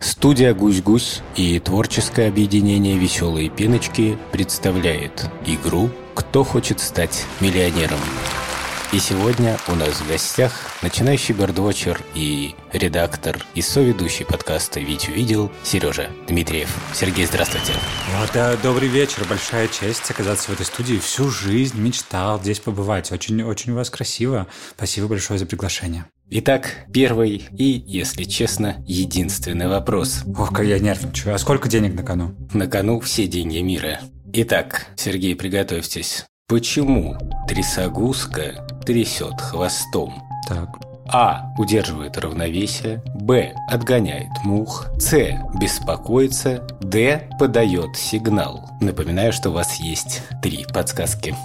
Студия «Гусь-Гусь» и творческое объединение «Веселые пеночки» представляет игру «Кто хочет стать миллионером?». И сегодня у нас в гостях начинающий бёрдвотчер и редактор и соведущий подкаста «Витю видел» Сережа Дмитриев. Сергей, здравствуйте. Добрый вечер. Большая честь оказаться в этой студии. Всю жизнь мечтал здесь побывать. Очень у вас красиво. Спасибо большое за приглашение. Итак, первый и, если честно, единственный вопрос. Ох, как я нервничаю. А сколько денег на кону? На кону все деньги мира. Итак, Сергей, приготовьтесь. Почему трясогузка трясет хвостом? Так. А. Удерживает равновесие. Б. Отгоняет мух. С. Беспокоится. Д. Подает сигнал. Напоминаю, что у вас есть 3 подсказки.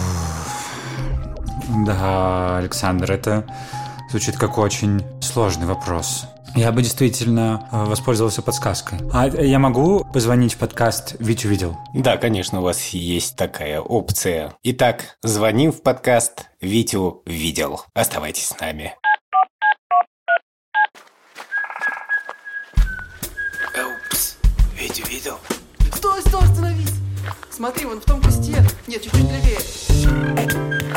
Да, Александр, это звучит как очень сложный вопрос. Я бы действительно воспользовался подсказкой. А я могу позвонить в подкаст «Витю видел»? Да, конечно, у вас есть такая опция. Итак, звоним в подкаст «Витю видел». Оставайтесь с нами. Упс, Витю видел? Стой, остановись! Смотри, вон в том кусте. Нет, чуть-чуть левее.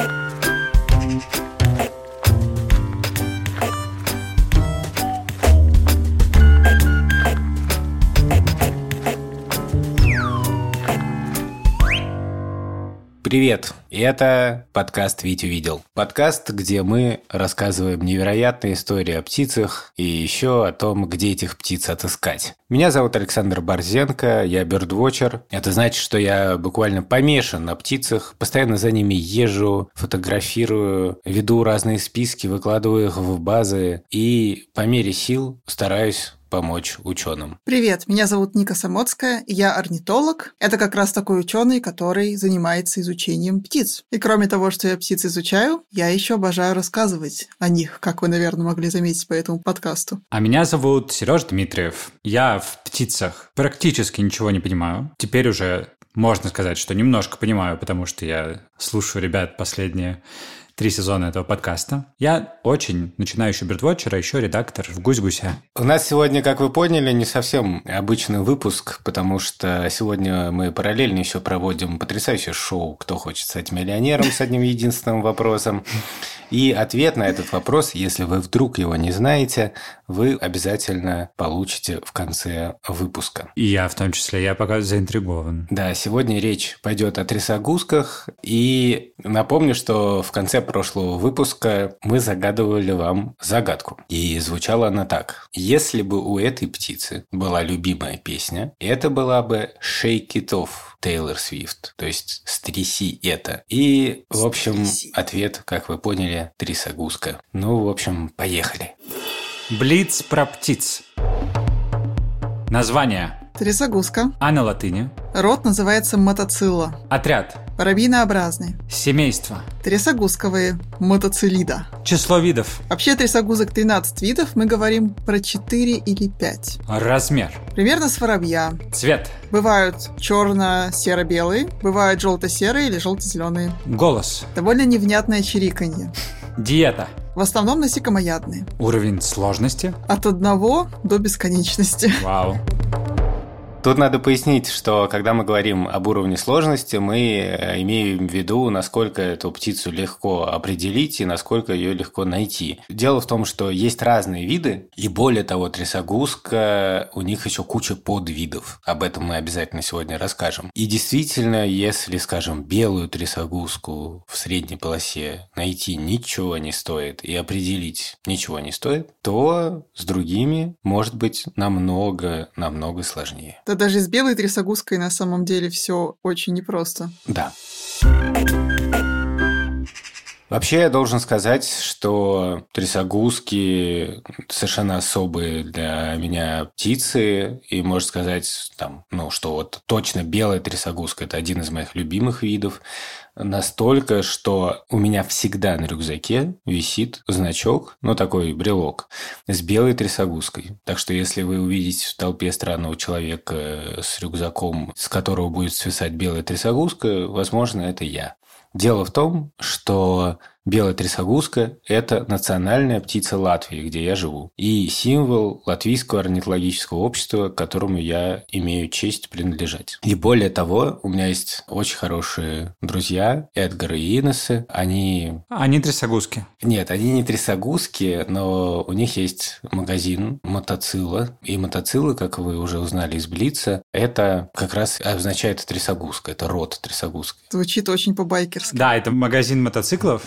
Привет! Это подкаст «Витю видел». Подкаст, где мы рассказываем невероятные истории о птицах и еще о том, где этих птиц отыскать. Меня зовут Александр Борзенко, я бёрдвотчер. Это значит, что я буквально помешан на птицах, постоянно за ними езжу, фотографирую, веду разные списки, выкладываю их в базы и по мере сил стараюсь помочь ученым. Привет, меня зовут Ника Самоцкая, я орнитолог. Это как раз такой ученый, который занимается изучением птиц. И кроме того, что я птиц изучаю, я еще обожаю рассказывать о них, как вы, наверное, могли заметить по этому подкасту. А меня зовут Сережа Дмитриев. Я в птицах практически ничего не понимаю. Теперь уже можно сказать, что немножко понимаю, потому что я слушаю ребят последние 3 сезона этого подкаста. Я очень начинающий бёрдвотчер, а еще редактор в «Гусь-Гуся». У нас сегодня, как вы поняли, не совсем обычный выпуск, потому что сегодня мы параллельно еще проводим потрясающее шоу «Кто хочет стать миллионером» с одним единственным вопросом. И ответ на этот вопрос, если вы вдруг его не знаете, вы обязательно получите в конце выпуска. И я в том числе, я пока заинтригован. Да, сегодня речь пойдет о трясогузках. И напомню, что в конце прошлого выпуска мы загадывали вам загадку. И звучала она так. Если бы у этой птицы была любимая песня, это была бы «Shake It Off» Тейлор Свифт, то есть «Стряси это». И, в общем, ответ, как вы поняли, трясогузка. Ну, в общем, поехали. Блиц про птиц. Название. Трясогузка. А на латыни? Род называется мотоцилла. Отряд. Воробьинообразный. Семейство. Трясогузковые. Мотоцилида. Число видов. Вообще трясогузок 13 видов, мы говорим про 4 или 5. Размер. Примерно с воробья. Цвет. Бывают черно-серо-белые, бывают желто-серые или желто-зеленые. Голос. Довольно невнятное чириканье. Диета. В основном насекомоядные. Уровень сложности. От 1 до бесконечности. Вау. Тут надо пояснить, что когда мы говорим об уровне сложности, мы имеем в виду, насколько эту птицу легко определить и насколько ее легко найти. Дело в том, что есть разные виды, и более того, трясогузка, у них еще куча подвидов. Об этом мы обязательно сегодня расскажем. И действительно, если, скажем, белую трясогузку в средней полосе найти ничего не стоит и определить ничего не стоит, то с другими может быть намного сложнее. Да даже с белой трясогузкой на самом деле все очень непросто. Да. Вообще, я должен сказать, что трясогузки совершенно особые для меня птицы. И можно сказать, что вот точно белая трясогузка – это один из моих любимых видов. Настолько, что у меня всегда на рюкзаке висит значок, такой брелок, с белой трясогузкой. Так что, если вы увидите в толпе странного человека с рюкзаком, с которого будет свисать белая трясогузка, возможно, это я. Дело в том, что белая трясогузка – это национальная птица Латвии, где я живу, и символ Латвийского орнитологического общества, к которому я имею честь принадлежать. И более того, у меня есть очень хорошие друзья, Эдгар и Инесса. Они трясогузки. Нет, они не трясогузки, но у них есть магазин мотоцилла. И мотоциллы, как вы уже узнали из Блица, это как раз означает трясогузка, это род трясогузки. Звучит очень по-байкерски. Да, это магазин мотоциклов.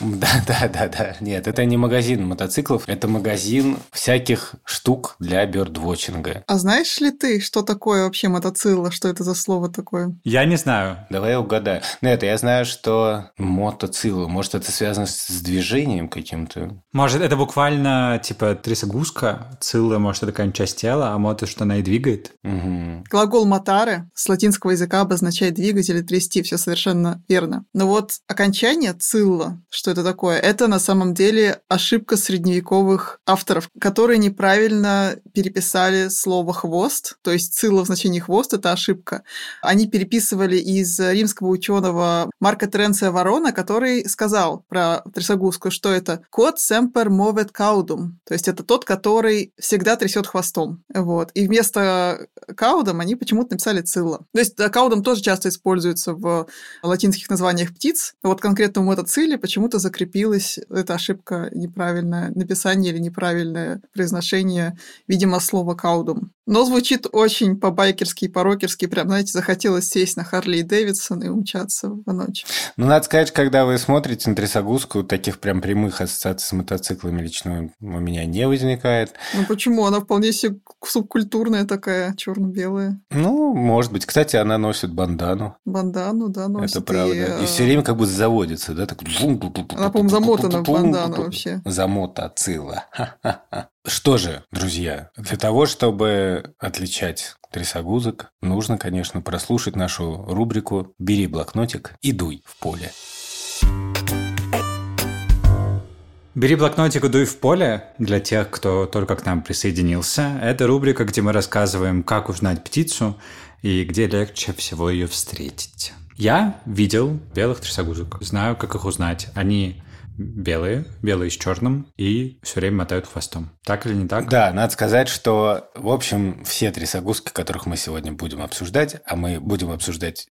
Да. Нет, это не магазин мотоциклов, это магазин всяких штук для бёрдвотчинга. А знаешь ли ты, что такое вообще мотоцилла? Что это за слово такое? Я не знаю. Давай я угадаю. Нет, я знаю, что мотоцилла, может, это связано с движением каким-то? Может, это буквально типа трясогузка, цилла, может, это какая-нибудь часть тела, а мото, что она и двигает. Угу. Глагол «мотаре» с латинского языка обозначает двигать или трясти, все совершенно верно. Но вот окончание «цилла», что это такое? Это на самом деле ошибка средневековых авторов, которые неправильно переписали слово «хвост», то есть «цилла» в значении «хвост» — это ошибка. Они переписывали из римского ученого Марка Теренция Варона, который сказал про трясогузку, что это «quod semper movet caudum», то есть это тот, который всегда трясет хвостом. Вот. И вместо «caudum» они почему-то написали «цилла». То есть «caudum» тоже часто используется в латинских названиях птиц. Вот конкретно в мотоцилле почему-то закрепилась эта ошибка, неправильное написание или неправильное произношение, видимо, слова «caudum». Но звучит очень по-байкерски и по-рокерски. Прям, знаете, захотелось сесть на Харли и Дэвидсон и умчаться в ночь. Ну, надо сказать, когда вы смотрите на трясогузку, таких прям прямых ассоциаций с мотоциклами лично у меня не возникает. Ну, почему? Она вполне себе субкультурная такая, черно-белая. Ну, может быть. Кстати, она носит бандану. Бандану, да, носит. Это правда. И все время как бы заводится, да? Так... Она, по-моему, замотана в бандану вообще. Замотацилла. Что же, друзья, для того, чтобы отличать трясогузок, нужно, конечно, прослушать нашу рубрику «Бери блокнотик и дуй в поле». «Бери блокнотик и дуй в поле» для тех, кто только к нам присоединился. Это рубрика, где мы рассказываем, как узнать птицу и где легче всего ее встретить. Я видел белых трясогузок, знаю, как их узнать. Они белые с черным и все время мотают хвостом. Так или не так? Да, надо сказать, что, в общем, все трясогузки, которых мы сегодня будем обсуждать, а мы будем обсуждать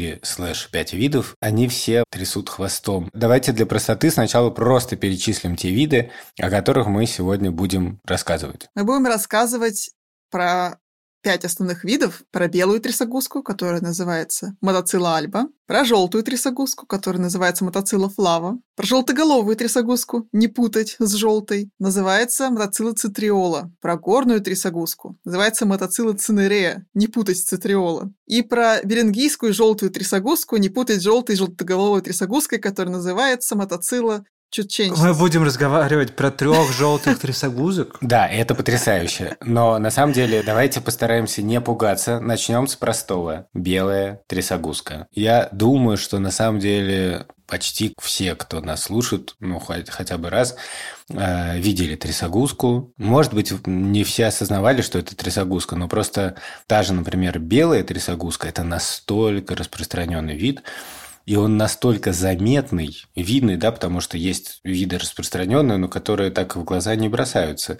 4/5 видов, они все трясут хвостом. Давайте для простоты сначала просто перечислим те виды, о которых мы сегодня будем рассказывать. Мы будем рассказывать про 5 основных видов: про белую трясогузку, которая называется мотоцилла альба, про желтую трясогузку, которая называется мотоцилла флава, про желтоголовую трясогузку, не путать с желтой, называется мотоцилла цитриола, про горную трясогузку, называется мотоцилла цинерея, не путать с цитриола, и про берингийскую желтую трясогузку, не путать с желтой желтоголовой трясогузкой, которая называется мотоцилла чутченческий. Мы будем разговаривать про 3 желтых трясогузок? Да, это потрясающе. Но на самом деле давайте постараемся не пугаться. Начнем с простого. Белая трясогузка. Я думаю, что на самом деле почти все, кто нас слушает, ну, хотя бы раз, видели трясогузку. Может быть, не все осознавали, что это трясогузка, но просто та же, например, белая трясогузка – это настолько распространенный вид, и он настолько заметный, видный, да, потому что есть виды распространенные, но которые так в глаза не бросаются.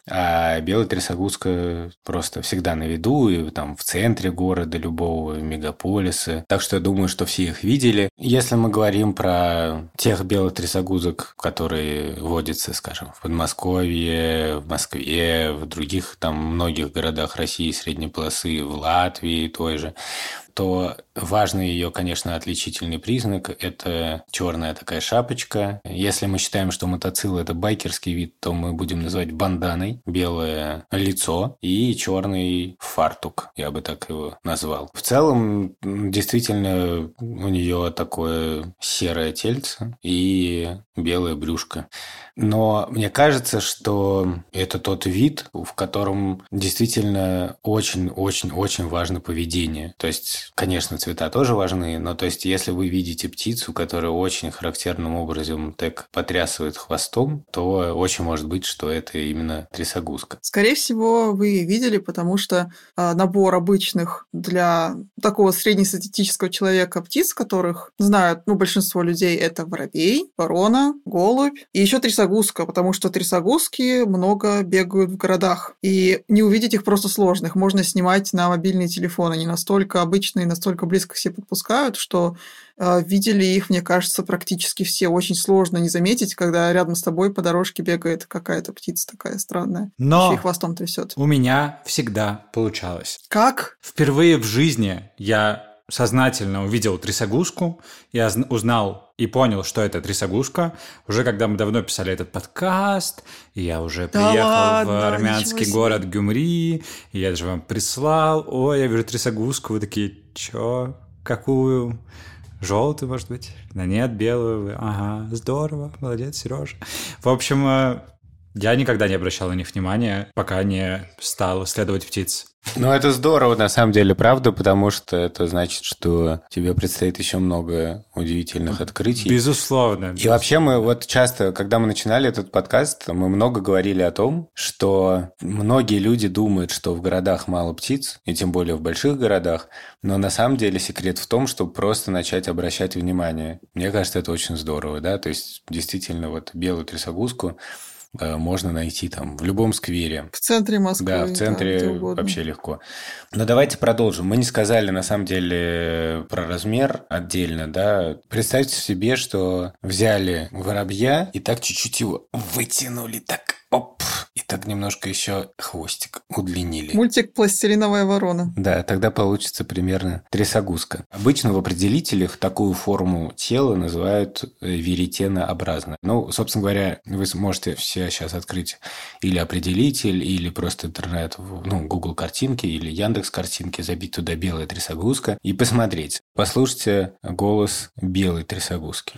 А белая трясогузка просто всегда на виду, и там в центре города, любого мегаполиса. Так что я думаю, что все их видели. Если мы говорим про тех белых трясогузок, которые водятся, скажем, в Подмосковье, в Москве, в других там многих городах России средней полосы, в Латвии той же, то важный ее, конечно, отличительный признак – это черная такая шапочка. Если мы считаем, что мотоцилл – это байкерский вид, то мы будем называть банданой белое лицо и черный фартук, я бы так его назвал. В целом, действительно, у нее такое серое тельце и белое брюшко. Но мне кажется, что это тот вид, в котором действительно очень-очень-очень важно поведение. То есть, конечно, цвета тоже важны, но то есть, если вы видите птицу, которая очень характерным образом так потрясывает хвостом, то очень может быть, что это именно трясогузка. трясогузка? Скорее всего, вы видели, потому что набор обычных для такого среднестатистического человека птиц, которых знают, большинство людей, это воробей, ворона, голубь и еще трясогузка, потому что трясогузки много бегают в городах. И не увидеть их просто сложно. Их можно снимать на мобильные телефоны. Они настолько обычные, настолько близко к себе подпускают, что видели их, мне кажется, практически все. Очень сложно не заметить, когда рядом с тобой по дорожке бегает какая-то птица такая странная. Но еще и хвостом трясет. У меня всегда получалось. Как? Впервые в жизни я сознательно увидел трясогузку, я узнал и понял, что это трясогузка, уже когда мы давно писали этот подкаст, и я уже приехал в армянский город Гюмри, и я даже вам прислал, ой, я вижу трясогузку, вы такие, чё, какую? Желтую, может быть? Да нет, белую. Ага, здорово, молодец, Сережа. В общем, я никогда не обращал на них внимания, пока не стал исследовать птиц. Ну, это здорово, на самом деле, правда, потому что это значит, что тебе предстоит еще много удивительных открытий. Безусловно. И вообще мы вот часто, когда мы начинали этот подкаст, мы много говорили о том, что многие люди думают, что в городах мало птиц, и тем более в больших городах, но на самом деле секрет в том, чтобы просто начать обращать внимание. Мне кажется, это очень здорово, да, то есть действительно вот белую трясогузку можно найти там в любом сквере. В центре Москвы. Да, в центре вообще легко. Но давайте продолжим. Мы не сказали, на самом деле, про размер отдельно, да. Представьте себе, что взяли воробья и так чуть-чуть его вытянули, так, оп, и так немножко еще хвостик удлинили. Мультик «Пластилиновая ворона». Да, тогда получится примерно трясогузка. Обычно в определителях такую форму тела называют веретенообразной. Ну, собственно говоря, вы можете все сейчас открыть или определитель, или просто интернет, Google картинки, или Яндекс картинки, забить туда белая трясогузка и посмотреть. Послушайте голос белой трясогузки.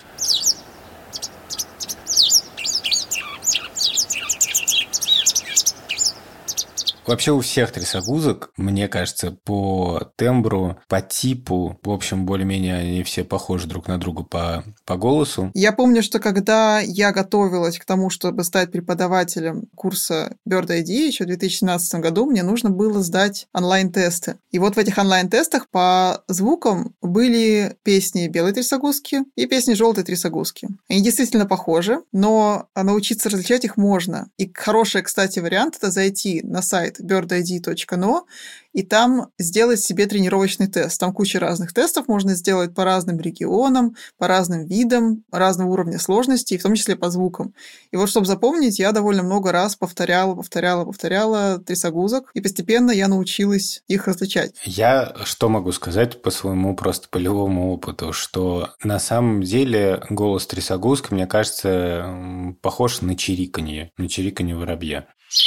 Вообще у всех трясогузок, мне кажется, по тембру, по типу, в общем, более-менее они все похожи друг на друга по голосу. Я помню, что когда я готовилась к тому, чтобы стать преподавателем курса Bird ID еще в 2017 году, мне нужно было сдать онлайн-тесты. И вот в этих онлайн-тестах по звукам были песни белой трясогузки и песни желтой трясогузки. Они действительно похожи, но научиться различать их можно. И хороший, кстати, вариант – это зайти на сайт birdid.no и там сделать себе тренировочный тест. Там куча разных тестов можно сделать по разным регионам, по разным видам, разного уровня сложности, в том числе по звукам. И вот, чтобы запомнить, я довольно много раз повторяла трясогузок, и постепенно я научилась их различать. Я что могу сказать по своему просто полевому опыту, что на самом деле голос трясогузки, мне кажется, похож на чириканье воробья.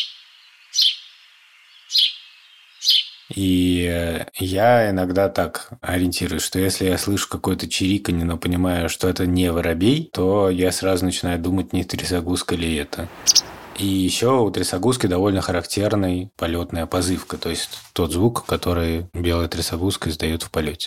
И я иногда так ориентируюсь, что если я слышу какое-то чириканье, но понимаю, что это не воробей, то я сразу начинаю думать, не трясогузка ли это. И еще у трясогузки довольно характерный полетная позывка, то есть тот звук, который белая трясогузка издает в полете.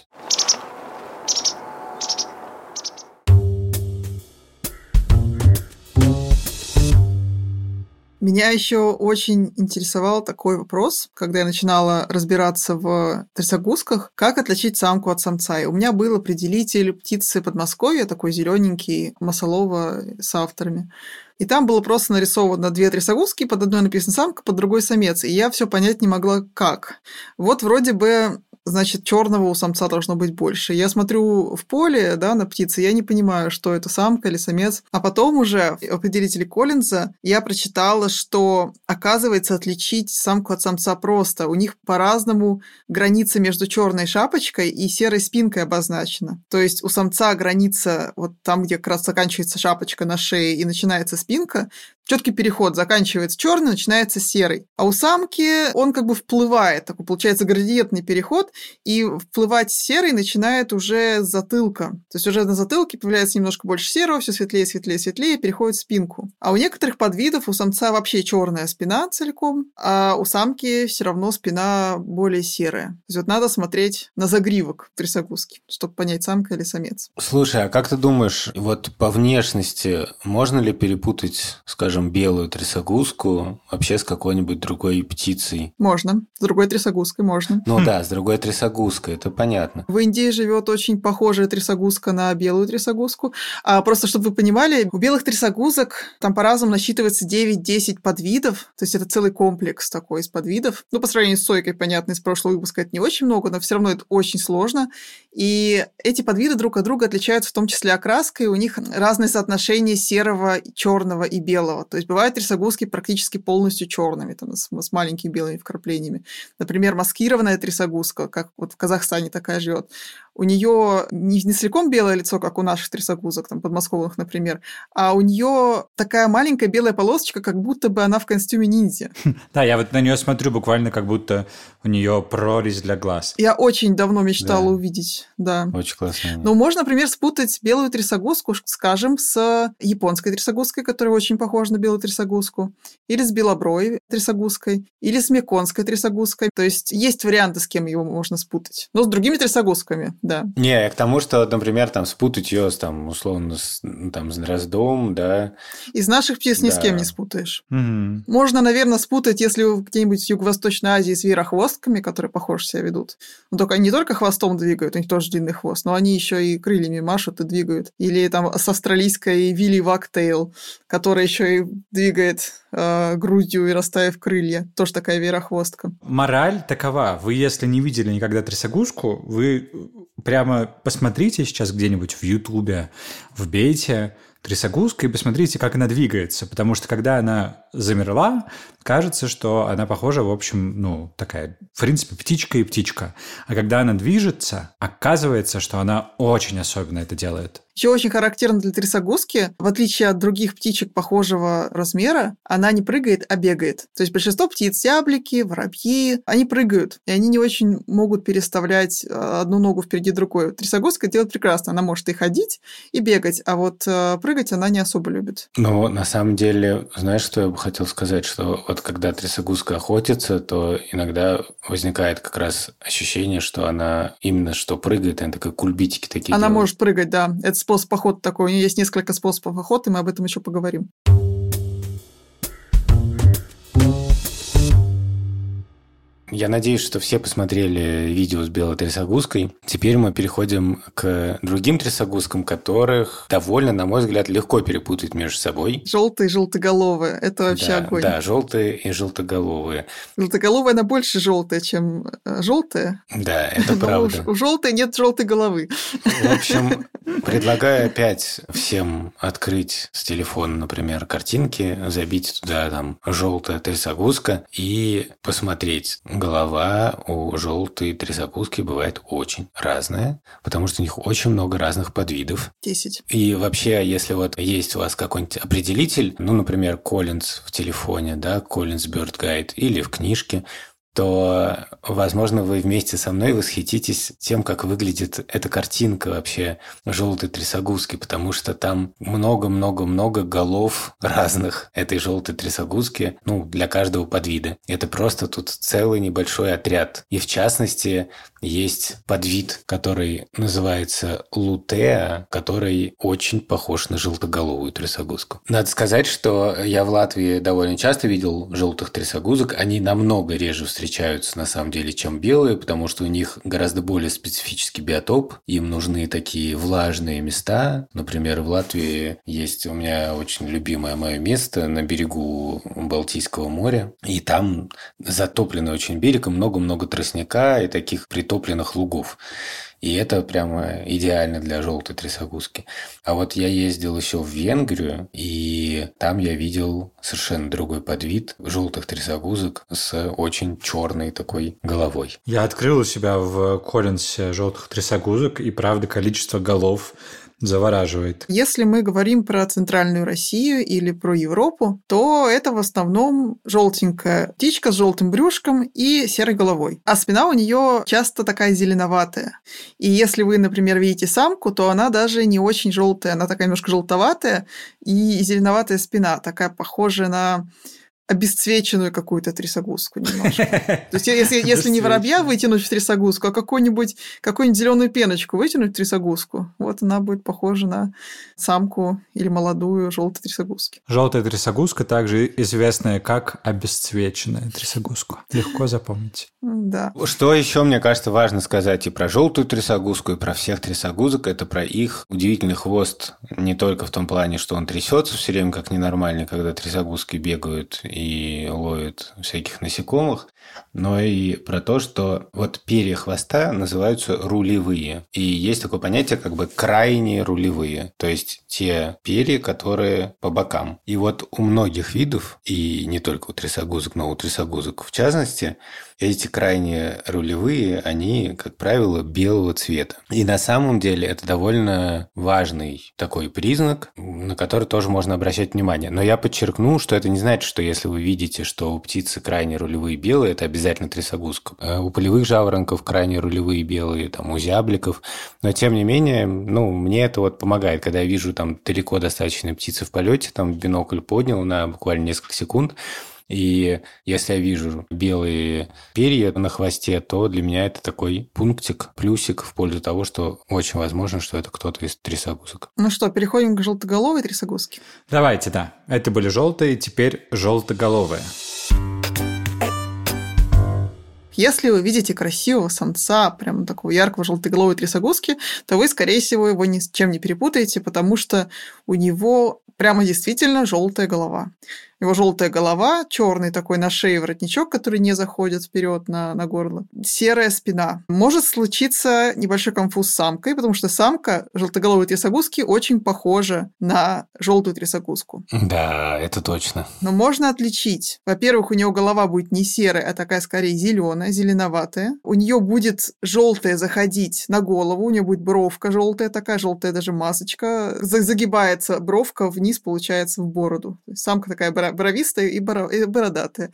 Меня еще очень интересовал такой вопрос, когда я начинала разбираться в трясогузках, как отличить самку от самца. И у меня был определитель птицы Подмосковья, такой зелененький, Масолова с авторами. И там было просто нарисовано 2 трясогузки, под одной написано самка, под другой самец. И я все понять не могла, как. Вот вроде бы, значит, черного у самца должно быть больше. Я смотрю в поле, да, на птицы, я не понимаю, что это самка или самец. А потом уже в определителе Коллинза я прочитала, что, оказывается, отличить самку от самца просто. У них по-разному граница между черной шапочкой и серой спинкой обозначена. То есть у самца граница вот там, где как раз заканчивается шапочка на шее и начинается спинка, четкий переход, заканчивается черный, начинается серый. А у самки он как бы вплывает, такой получается градиентный переход, и вплывать серый начинает уже с затылка. То есть уже на затылке появляется немножко больше серого, все светлее, светлее, светлее, переходит в спинку. А у некоторых подвидов у самца вообще черная спина целиком, а у самки все равно спина более серая. То есть вот надо смотреть на загривок трясогузки, чтобы понять, самка или самец. Слушай, а как ты думаешь, вот по внешности можно ли перепутать, скажем, скажем, белую трясогузку вообще с какой-нибудь другой птицей? Можно. С другой трясогузкой можно. Ну да, с другой трясогузкой, это понятно. В Индии живет очень похожая трясогузка на белую трясогузку. А просто, чтобы вы понимали, у белых трясогузок там по-разному насчитывается 9-10 подвидов. То есть это целый комплекс такой из подвидов. Ну, по сравнению с сойкой, понятно, из прошлого выпуска это не очень много, но все равно это очень сложно. И эти подвиды друг от друга отличаются в том числе окраской. У них разное соотношение серого, черного и белого. То есть бывают трясогузки практически полностью черными, там, с маленькими белыми вкраплениями. Например, маскированная трясогузка, как вот в Казахстане такая живет. У нее не целиком белое лицо, как у наших трясогузок, там, подмосковных, например, а у нее такая маленькая белая полосочка, как будто бы она в костюме ниндзя. Да, я вот на нее смотрю буквально, как будто у нее прорезь для глаз. Я очень давно мечтала увидеть, да. Очень классно. Ну, можно, например, спутать белую трясогузку, скажем, с японской трясогузкой, которая очень похожа на белую трясогузку, или с белобровой трясогузкой, или с меконской трясогузкой. То есть есть варианты, с кем его можно спутать. Но с другими трясогузками, да. Не, к тому, что, например, там спутать ее с, там, условно, с дроздом, да. Из наших птиц ни с кем не спутаешь. Можно, наверное, спутать, если вы где-нибудь в Юго-Восточной Азии с верохвостками, которые похоже себя ведут. Но только они не только хвостом двигают, у них тоже длинный хвост, но они еще и крыльями машут и двигают. Или там с австралийской Вилли Вактейл, которая еще и двигает грудью и расставив крылья. Тоже такая верохвостка. Мораль такова. Вы, если не видели никогда трясогузку, вы прямо посмотрите сейчас где-нибудь в Ютубе, вбейте трясогузка и посмотрите, как она двигается. Потому что когда она замерла, кажется, что она похожа, в общем, ну, такая, в принципе, птичка и птичка. А когда она движется, оказывается, что она очень особенно это делает. Еще очень характерно для трясогузки, в отличие от других птичек похожего размера, она не прыгает, а бегает. То есть большинство птиц, яблики, воробьи, они прыгают, и они не очень могут переставлять одну ногу впереди другой. Трясогузка делает прекрасно, она может и ходить, и бегать, а вот прыгать она не особо любит. Ну, на самом деле, знаешь, что я бы хотел сказать, что вот когда трясогузка охотится, то иногда возникает как раз ощущение, что она именно что прыгает, она такая кульбитики такие Она делает. может прыгать, да. Это способ охоты такой. У нее есть несколько способов охоты, мы об этом еще поговорим. Я надеюсь, что все посмотрели видео с белой трясогузкой. Теперь мы переходим к другим трясогузкам, которых довольно, на мой взгляд, легко перепутать между собой. Желтые и желтоголовые. Это вообще огонь. Да, желтые и желтоголовые. Желтоголовая, она больше желтая, чем желтая. Да, это правда. У желтой нет желтой головы. В общем, предлагаю опять всем открыть с телефона, например, картинки, забить туда там желтая трясогузка и посмотреть. Голова у желтой трясогузки бывает очень разная, потому что у них очень много разных подвидов. 10. И вообще, если вот есть у вас какой-нибудь определитель, ну, например, Collins в телефоне, да, Collins Bird Guide или в книжке, то, возможно, вы вместе со мной восхититесь тем, как выглядит эта картинка вообще желтой трясогузки, потому что там много-много-много голов разных этой желтой трясогузки, ну, для каждого подвида. Это просто тут целый небольшой отряд. И, в частности, есть подвид, который называется лутеа, который очень похож на желтоголовую трясогузку. Надо сказать, что я в Латвии довольно часто видел желтых трясогузок. Они намного реже встречаются, на самом деле, чем белые, потому что у них гораздо более специфический биотоп. Им нужны такие влажные места. Например, в Латвии есть у меня очень любимое мое место на берегу Балтийского моря. И там затопленный очень берег, и много-много тростника и таких притопленных лугов. И это прямо идеально для желтой трясогузки. А вот я ездил еще в Венгрию, и там я видел совершенно другой подвид желтых трясогузок с очень черной такой головой. Я открыл у себя в Коллинсе желтых трясогузок, и правда количество голов завораживает. Если мы говорим про Центральную Россию или про Европу, то это в основном желтенькая птичка с желтым брюшком и серой головой. А спина у нее часто такая зеленоватая. И если вы, например, видите самку, то она даже не очень желтая, она такая немножко желтоватая и зеленоватая спина, такая похожая на обесцвеченную какую-то трясогузку немножко. То есть, если не воробья вытянуть в трясогузку, а какую-нибудь зеленую пеночку вытянуть в трясогузку, вот она будет похожа на самку или молодую желтой трясогузки. Желтая трясогузка также известная как обесцвеченная трясогузка. Легко запомнить. Да. Что еще, мне кажется, важно сказать и про желтую трясогузку, и про всех трясогузок, это про их удивительный хвост. Не только в том плане, что он трясется все время как ненормальный, когда трясогузки бегают и ловят всяких насекомых, но и про то, что вот перья хвоста называются рулевые. И есть такое понятие, как бы крайние рулевые, то есть те перья, которые по бокам. И вот у многих видов, и не только у трясогузок, но у трясогузок в частности, эти крайние рулевые, они, как правило, белого цвета. И на самом деле это довольно важный такой признак, на который тоже можно обращать внимание. Но я подчеркну, что это не значит, что если вы видите, что у птицы крайне рулевые белые, это обязательно трясогузка. У полевых жаворонков крайне рулевые белые, там, у зябликов. Но, тем не менее, мне это вот помогает. Когда я вижу там далеко достаточно птицы в полете, там бинокль поднял на буквально несколько секунд, и если я вижу белые перья на хвосте, то для меня это такой пунктик, плюсик в пользу того, что очень возможно, что это кто-то из трясогузок. Ну что, переходим к желтоголовой трясогузке? Давайте, да. Это были желтые, теперь желтоголовые. Если вы видите красивого самца, прям такого яркого желтоголовой трясогузки, то вы, скорее всего, его ни с чем не перепутаете, потому что у него прямо действительно желтая голова. Его желтая голова, черный такой на шее воротничок, который не заходит вперед на горло, серая спина. Может случиться небольшой конфуз с самкой, потому что самка желтоголовой трясогузки очень похожа на желтую трясогузку. Да, это точно. Но можно отличить. Во-первых, у нее голова будет не серая, а такая скорее зеленая, зеленоватая. У нее будет желтая заходить на голову, у нее будет бровка желтая, такая желтая даже масочка. Загибается бровка вниз, получается, в бороду. То есть самка такая бровистая и бородатая.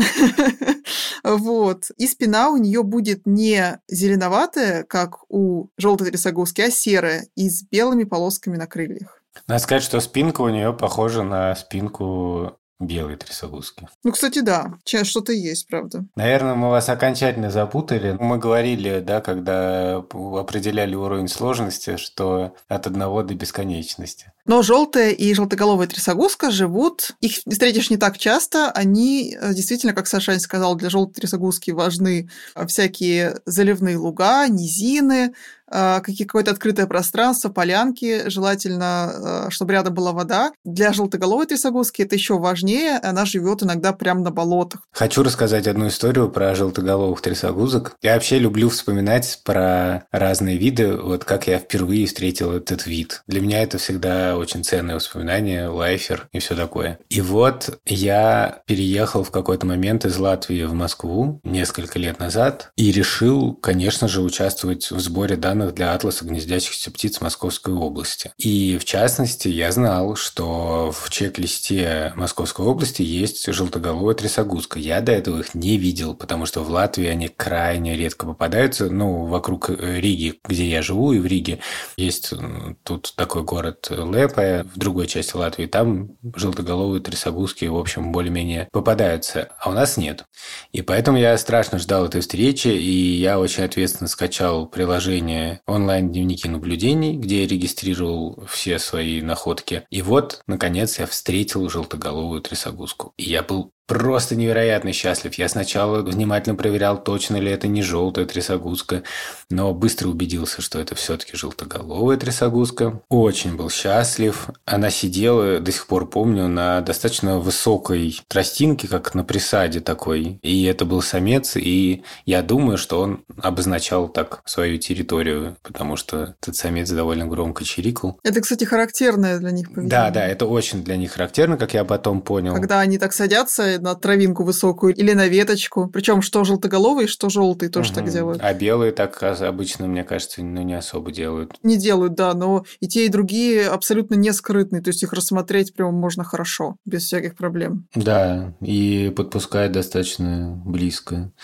Вот. И спина у нее будет не зеленоватая, как у желтой трясогузки, а серая и с белыми полосками на крыльях. Надо сказать, что спинка у нее похожа на спинку белой трясогузки. Ну, кстати, да, что-то есть, правда. Наверное, мы вас окончательно запутали. Мы говорили, да, когда определяли уровень сложности, что от 1 до бесконечности. Но желтая и желтоголовая трясогузка живут, их встретишь не так часто, они действительно, как Саша сказал, для желтой трясогузки важны всякие заливные луга, низины, какое-то открытое пространство, полянки, желательно, чтобы рядом была вода. Для желтоголовой трясогузки это еще важнее, она живет иногда прямо на болотах. Хочу рассказать одну историю про желтоголовых трясогузок. Я вообще люблю вспоминать про разные виды, вот как я впервые встретил этот вид. Для меня это всегда очень ценное воспоминание, лайфер и все такое. И вот я переехал в какой-то момент из Латвии в Москву несколько лет назад и решил, конечно же, участвовать в сборе данных для атласа гнездящихся птиц Московской области. И, в частности, я знал, что в чек-листе Московской области есть желтоголовая трясогузка. Я до этого их не видел, потому что в Латвии они крайне редко попадаются. Вокруг Риги, где я живу, и в Риге есть тут такой город Лепе, в другой части Латвии, там желтоголовые трясогузки, в общем, более-менее попадаются, а у нас нет. И поэтому я страшно ждал этой встречи, и я очень ответственно скачал приложение онлайн-дневники наблюдений, где я регистрировал все свои находки. И вот, наконец, я встретил желтоголовую трясогузку. И я был просто невероятно счастлив. Я сначала внимательно проверял, точно ли это не желтая трясогузка, но быстро убедился, что это все-таки желтоголовая трясогузка. Очень был счастлив. Она сидела, до сих пор помню, на достаточно высокой тростинке, как на присаде такой. И это был самец, и я думаю, что он обозначал так свою территорию, потому что этот самец довольно громко чирикал. Это, кстати, характерное для них поведение. Да, это очень для них характерно, как я потом понял. Когда они так садятся на травинку высокую или на веточку. Причем что желтоголовый, что желтый тоже так делают. А белые так обычно, мне кажется, не особо делают. Не делают, да, но и те, и другие абсолютно не скрытные. То есть их рассмотреть прямо можно хорошо, без всяких проблем. Да, и подпускать достаточно близко.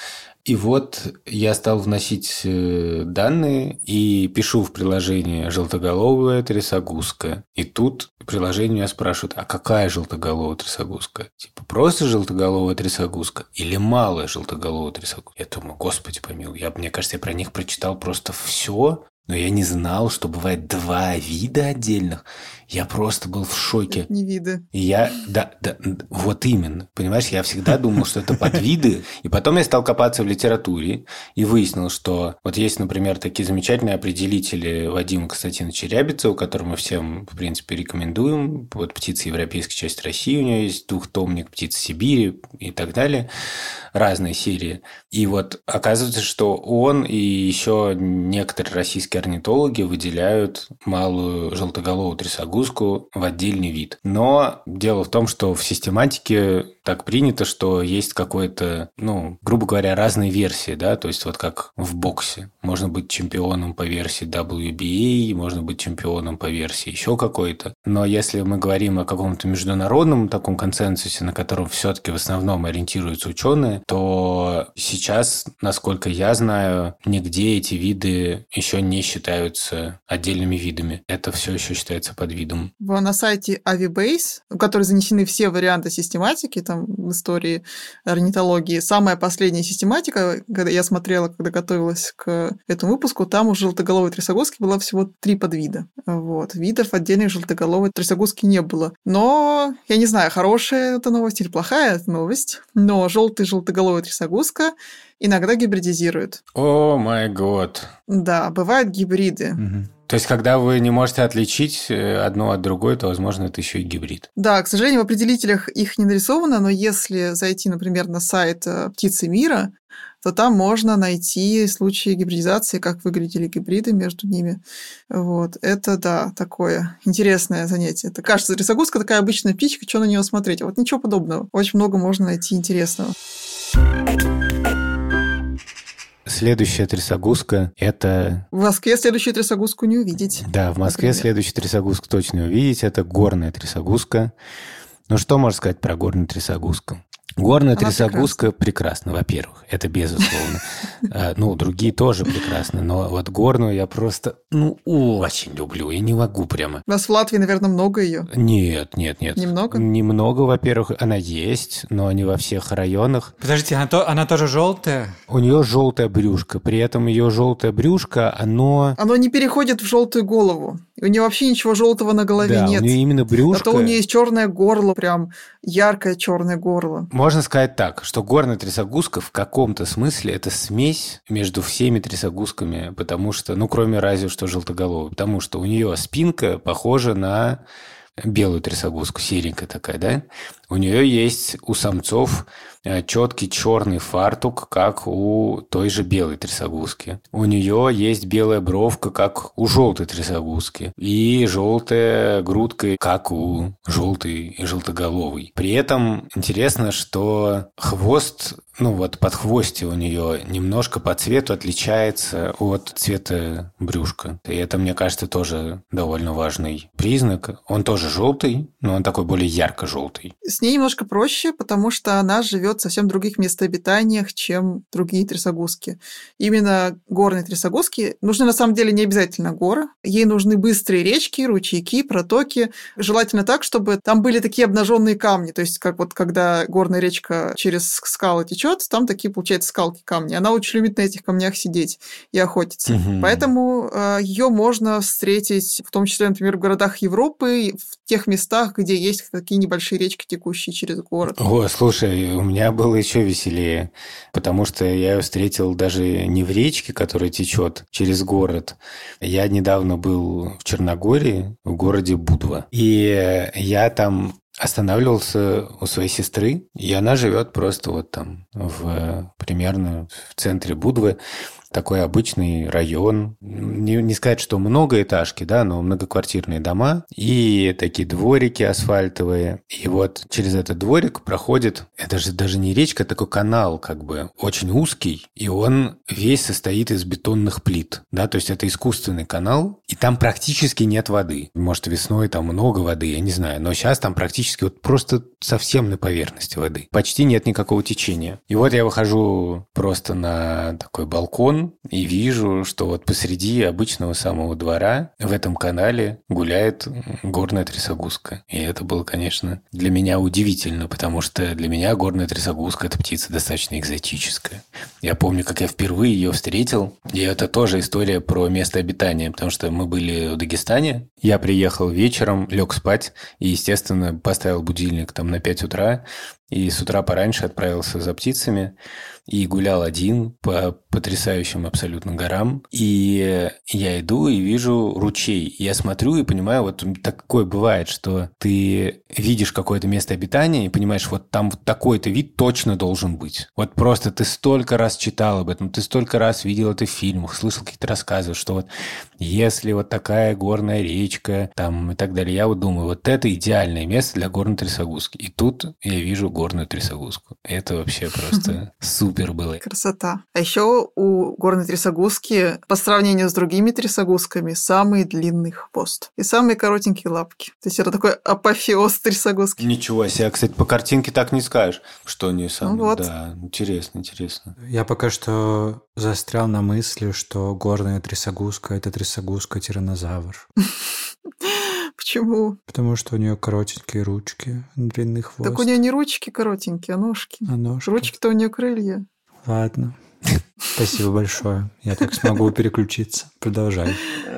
И вот я стал вносить данные и пишу в приложение «желтоголовая трясогузка». И тут приложение меня спрашивает, а какая желтоголовая трясогузка? Типа просто желтоголовая трясогузка или малая желтоголовая трясогузка? Я думаю, господи помилуй, мне кажется, я про них прочитал просто все, но я не знал, что бывает 2 вида отдельных. Я просто был в шоке. Не виды. И я, да, вот именно. Понимаешь, я всегда думал, что это подвиды. И потом я стал копаться в литературе и выяснил, что вот есть, например, такие замечательные определители Вадима Константиновича Рябицева, который мы всем, в принципе, рекомендуем. Вот «Птица европейской части России» у него есть, двухтомник «Птица Сибири» и так далее. Разные серии. И вот оказывается, что он и еще некоторые российские орнитологи выделяют малую желтоголовую трясогузку в отдельный вид. Но дело в том, что в систематике так принято, что есть какое-то, грубо говоря, разные версии, да, то есть вот как в боксе. Можно быть чемпионом по версии WBA, можно быть чемпионом по версии еще какой-то. Но если мы говорим о каком-то международном таком консенсусе, на котором все-таки в основном ориентируются ученые, то сейчас, насколько я знаю, нигде эти виды еще не считаются отдельными видами. Это все еще считается подвидом. На сайте Avibase, в который занесены все варианты систематики, там в истории орнитологии, самая последняя систематика, когда я смотрела, когда готовилась к этому выпуску, там у желтоголовой трясогузки было всего 3 подвида. Вот. Видов отдельных желтоголовой трясогузки не было. Но, я не знаю, хорошая это новость или плохая это новость, но желтоголовая трясогузка иногда гибридизирует. О май год. Да, бывают гибриды. Угу. То есть, когда вы не можете отличить одно от другой, то, возможно, это еще и гибрид. Да, к сожалению, в определителях их не нарисовано, но если зайти, например, на сайт «Птицы мира», то там можно найти случаи гибридизации, как выглядели гибриды между ними. Вот. Это, да, такое интересное занятие. Это, кажется, трясогузка такая обычная птичка, что на нее смотреть? А вот ничего подобного. Очень много можно найти интересного. Следующая трясогузка – это… В Москве следующую трясогузку не увидеть. Да, в Москве следующую трясогузку точно не увидеть. Это горная трясогузка. Ну, что можно сказать про горную трясогузку? Горная трясогузка прекрасна, во-первых, это безусловно. Другие тоже прекрасны, но вот горную я просто, очень люблю, я не могу прямо. У вас в Латвии, наверное, много ее? Нет. Немного? Немного, во-первых, она есть, но не во всех районах. Подождите, она тоже желтая? У нее желтое брюшко, при этом ее желтое брюшко, оно не переходит в желтую голову. У нее вообще ничего желтого на голове нет. Да, у нее именно брюшко. Зато у нее есть черное горло, прям яркое черное горло. Можно сказать так, что горная трясогузка в каком-то смысле это смесь между всеми трясогузками, потому что, кроме разве что желтоголовой, потому что у нее спинка похожа на белую трясогузку, серенькая такая, да? У нее есть у самцов четкий черный фартук, как у той же белой трясогузки. У нее есть белая бровка, как у желтой трясогузки. И желтая грудка, как у желтой и желтоголовой. При этом интересно, что хвост, подхвостье у нее немножко по цвету отличается от цвета брюшка. И это, мне кажется, тоже довольно важный признак. Он тоже желтый, но он такой более ярко-желтый. С ней немножко проще, потому что она живет в совсем других местообитаниях, чем другие трясогузки. Именно горные трясогузки нужны на самом деле не обязательно горы. Ей нужны быстрые речки, ручейки, протоки. Желательно так, чтобы там были такие обнаженные камни. То есть, как вот когда горная речка через скалы течет, там такие, получается, скалки камни. Она очень любит на этих камнях сидеть и охотиться. Угу. Поэтому ее можно встретить, в том числе, например, в городах Европы, в тех местах, где есть такие небольшие речки, текущие через город. О, слушай, у меня было еще веселее, потому что я ее встретил даже не в речке, которая течет через город. Я недавно был в Черногории, в городе Будва, и я там останавливался у своей сестры, и она живет просто вот там примерно в центре Будвы. такой обычный район. Не сказать, что многоэтажки, да, но многоквартирные дома и такие дворики асфальтовые. И вот через этот дворик проходит, это же даже не речка, это такой канал, как бы, очень узкий, и он весь состоит из бетонных плит, да, то есть это искусственный канал, и там практически нет воды. Может, весной там много воды, я не знаю, но сейчас там практически вот просто совсем на поверхности воды. Почти нет никакого течения. И вот я выхожу просто на такой балкон и вижу, что вот посреди обычного самого двора в этом канале гуляет горная трясогузка. И это было, конечно, для меня удивительно, потому что для меня горная трясогузка – это птица достаточно экзотическая. Я помню, как я впервые ее встретил, и это тоже история про место обитания, потому что мы были в Дагестане, я приехал вечером, лег спать и, естественно, поставил будильник там на 5 утра, и с утра пораньше отправился за птицами и гулял один по потрясающим абсолютно горам. И я иду и вижу ручей. Я смотрю и понимаю, вот такое бывает, что ты видишь какое-то место обитания и понимаешь, вот там вот такой-то вид точно должен быть. Вот просто ты столько раз читал об этом, ты столько раз видел это в фильмах, слышал какие-то рассказы, что вот если вот такая горная речка там и так далее, я вот думаю, вот это идеальное место для горной трясогузки. И тут я вижу горную трясогузку. Это вообще просто супер было. Красота. А еще у горной трясогузки по сравнению с другими трясогузками самый длинный хвост и самые коротенькие лапки. То есть это такой апофеоз трясогузки. Ничего себе, кстати, по картинке так не скажешь, что они самые. Ну вот. Да, интересно. Я пока что застрял на мысли, что горная трясогузка – это трясогузка-тираннозавр. Почему? Потому что у нее коротенькие ручки, длинный хвост. Так у нее не ручки коротенькие, а ножки. А ножки? Ручки-то у нее крылья. Ладно. Спасибо большое. Я так смогу переключиться. Продолжай.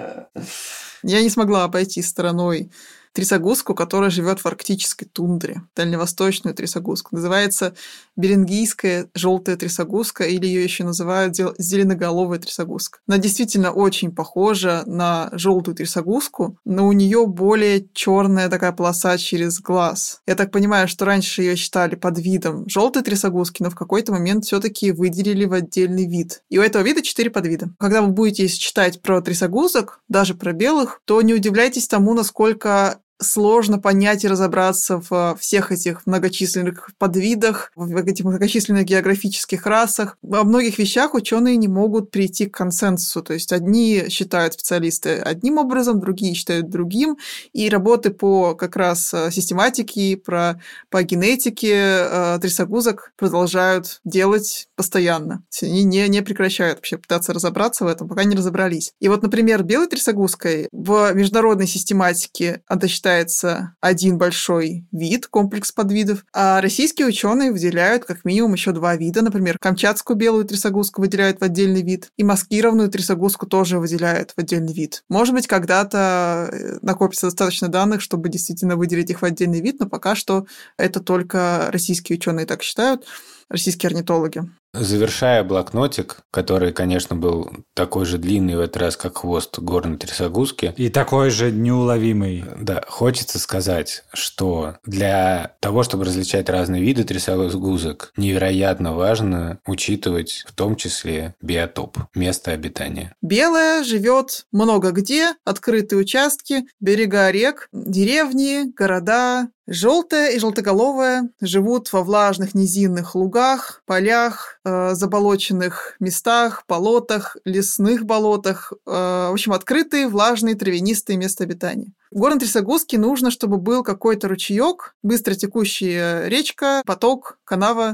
Я не смогла обойти стороной трясогузку, которая живет в арктической тундре, дальневосточную трясогузку. Называется берингийская желтая трясогузка, или ее еще называют зеленоголовая трясогузка. Она действительно очень похожа на желтую трясогузку, но у нее более черная такая полоса через глаз. Я так понимаю, что раньше ее считали подвидом желтой трясогузки, но в какой-то момент все-таки выделили в отдельный вид. И у этого вида 4 подвида. Когда вы будете читать про трясогузок, даже про белых, то не удивляйтесь тому, насколько сложно понять и разобраться в всех этих многочисленных подвидах, в этих многочисленных географических расах. Во многих вещах ученые не могут прийти к консенсусу. То есть одни считают специалисты одним образом, другие считают другим. И работы по как раз систематике, по генетике трясогузок продолжают делать постоянно. Они не прекращают вообще пытаться разобраться в этом, пока не разобрались. И вот, например, белой трясогузкой в международной систематике она считается один большой вид, комплекс подвидов, а российские ученые выделяют как минимум еще 2 вида. Например, камчатскую белую трясогузку выделяют в отдельный вид, и маскированную трясогузку тоже выделяют в отдельный вид. Может быть, когда-то накопится достаточно данных, чтобы действительно выделить их в отдельный вид, но пока что это только российские ученые так считают, российские орнитологи. Завершая блокнотик, который, конечно, был такой же длинный в этот раз, как хвост горной трясогузки. И такой же неуловимый. Да, хочется сказать, что для того, чтобы различать разные виды трясогузок, невероятно важно учитывать в том числе биотоп, место обитания. Белая живет много где, открытые участки, берега рек, деревни, города. Желтая и желтоголовая живут во влажных низинных лугах, полях, заболоченных местах, болотах, лесных болотах. В общем, открытые, влажные, травянистые места обитания. Горной трясогузке нужно, чтобы был какой-то ручеек, быстро текущая речка, поток, канава,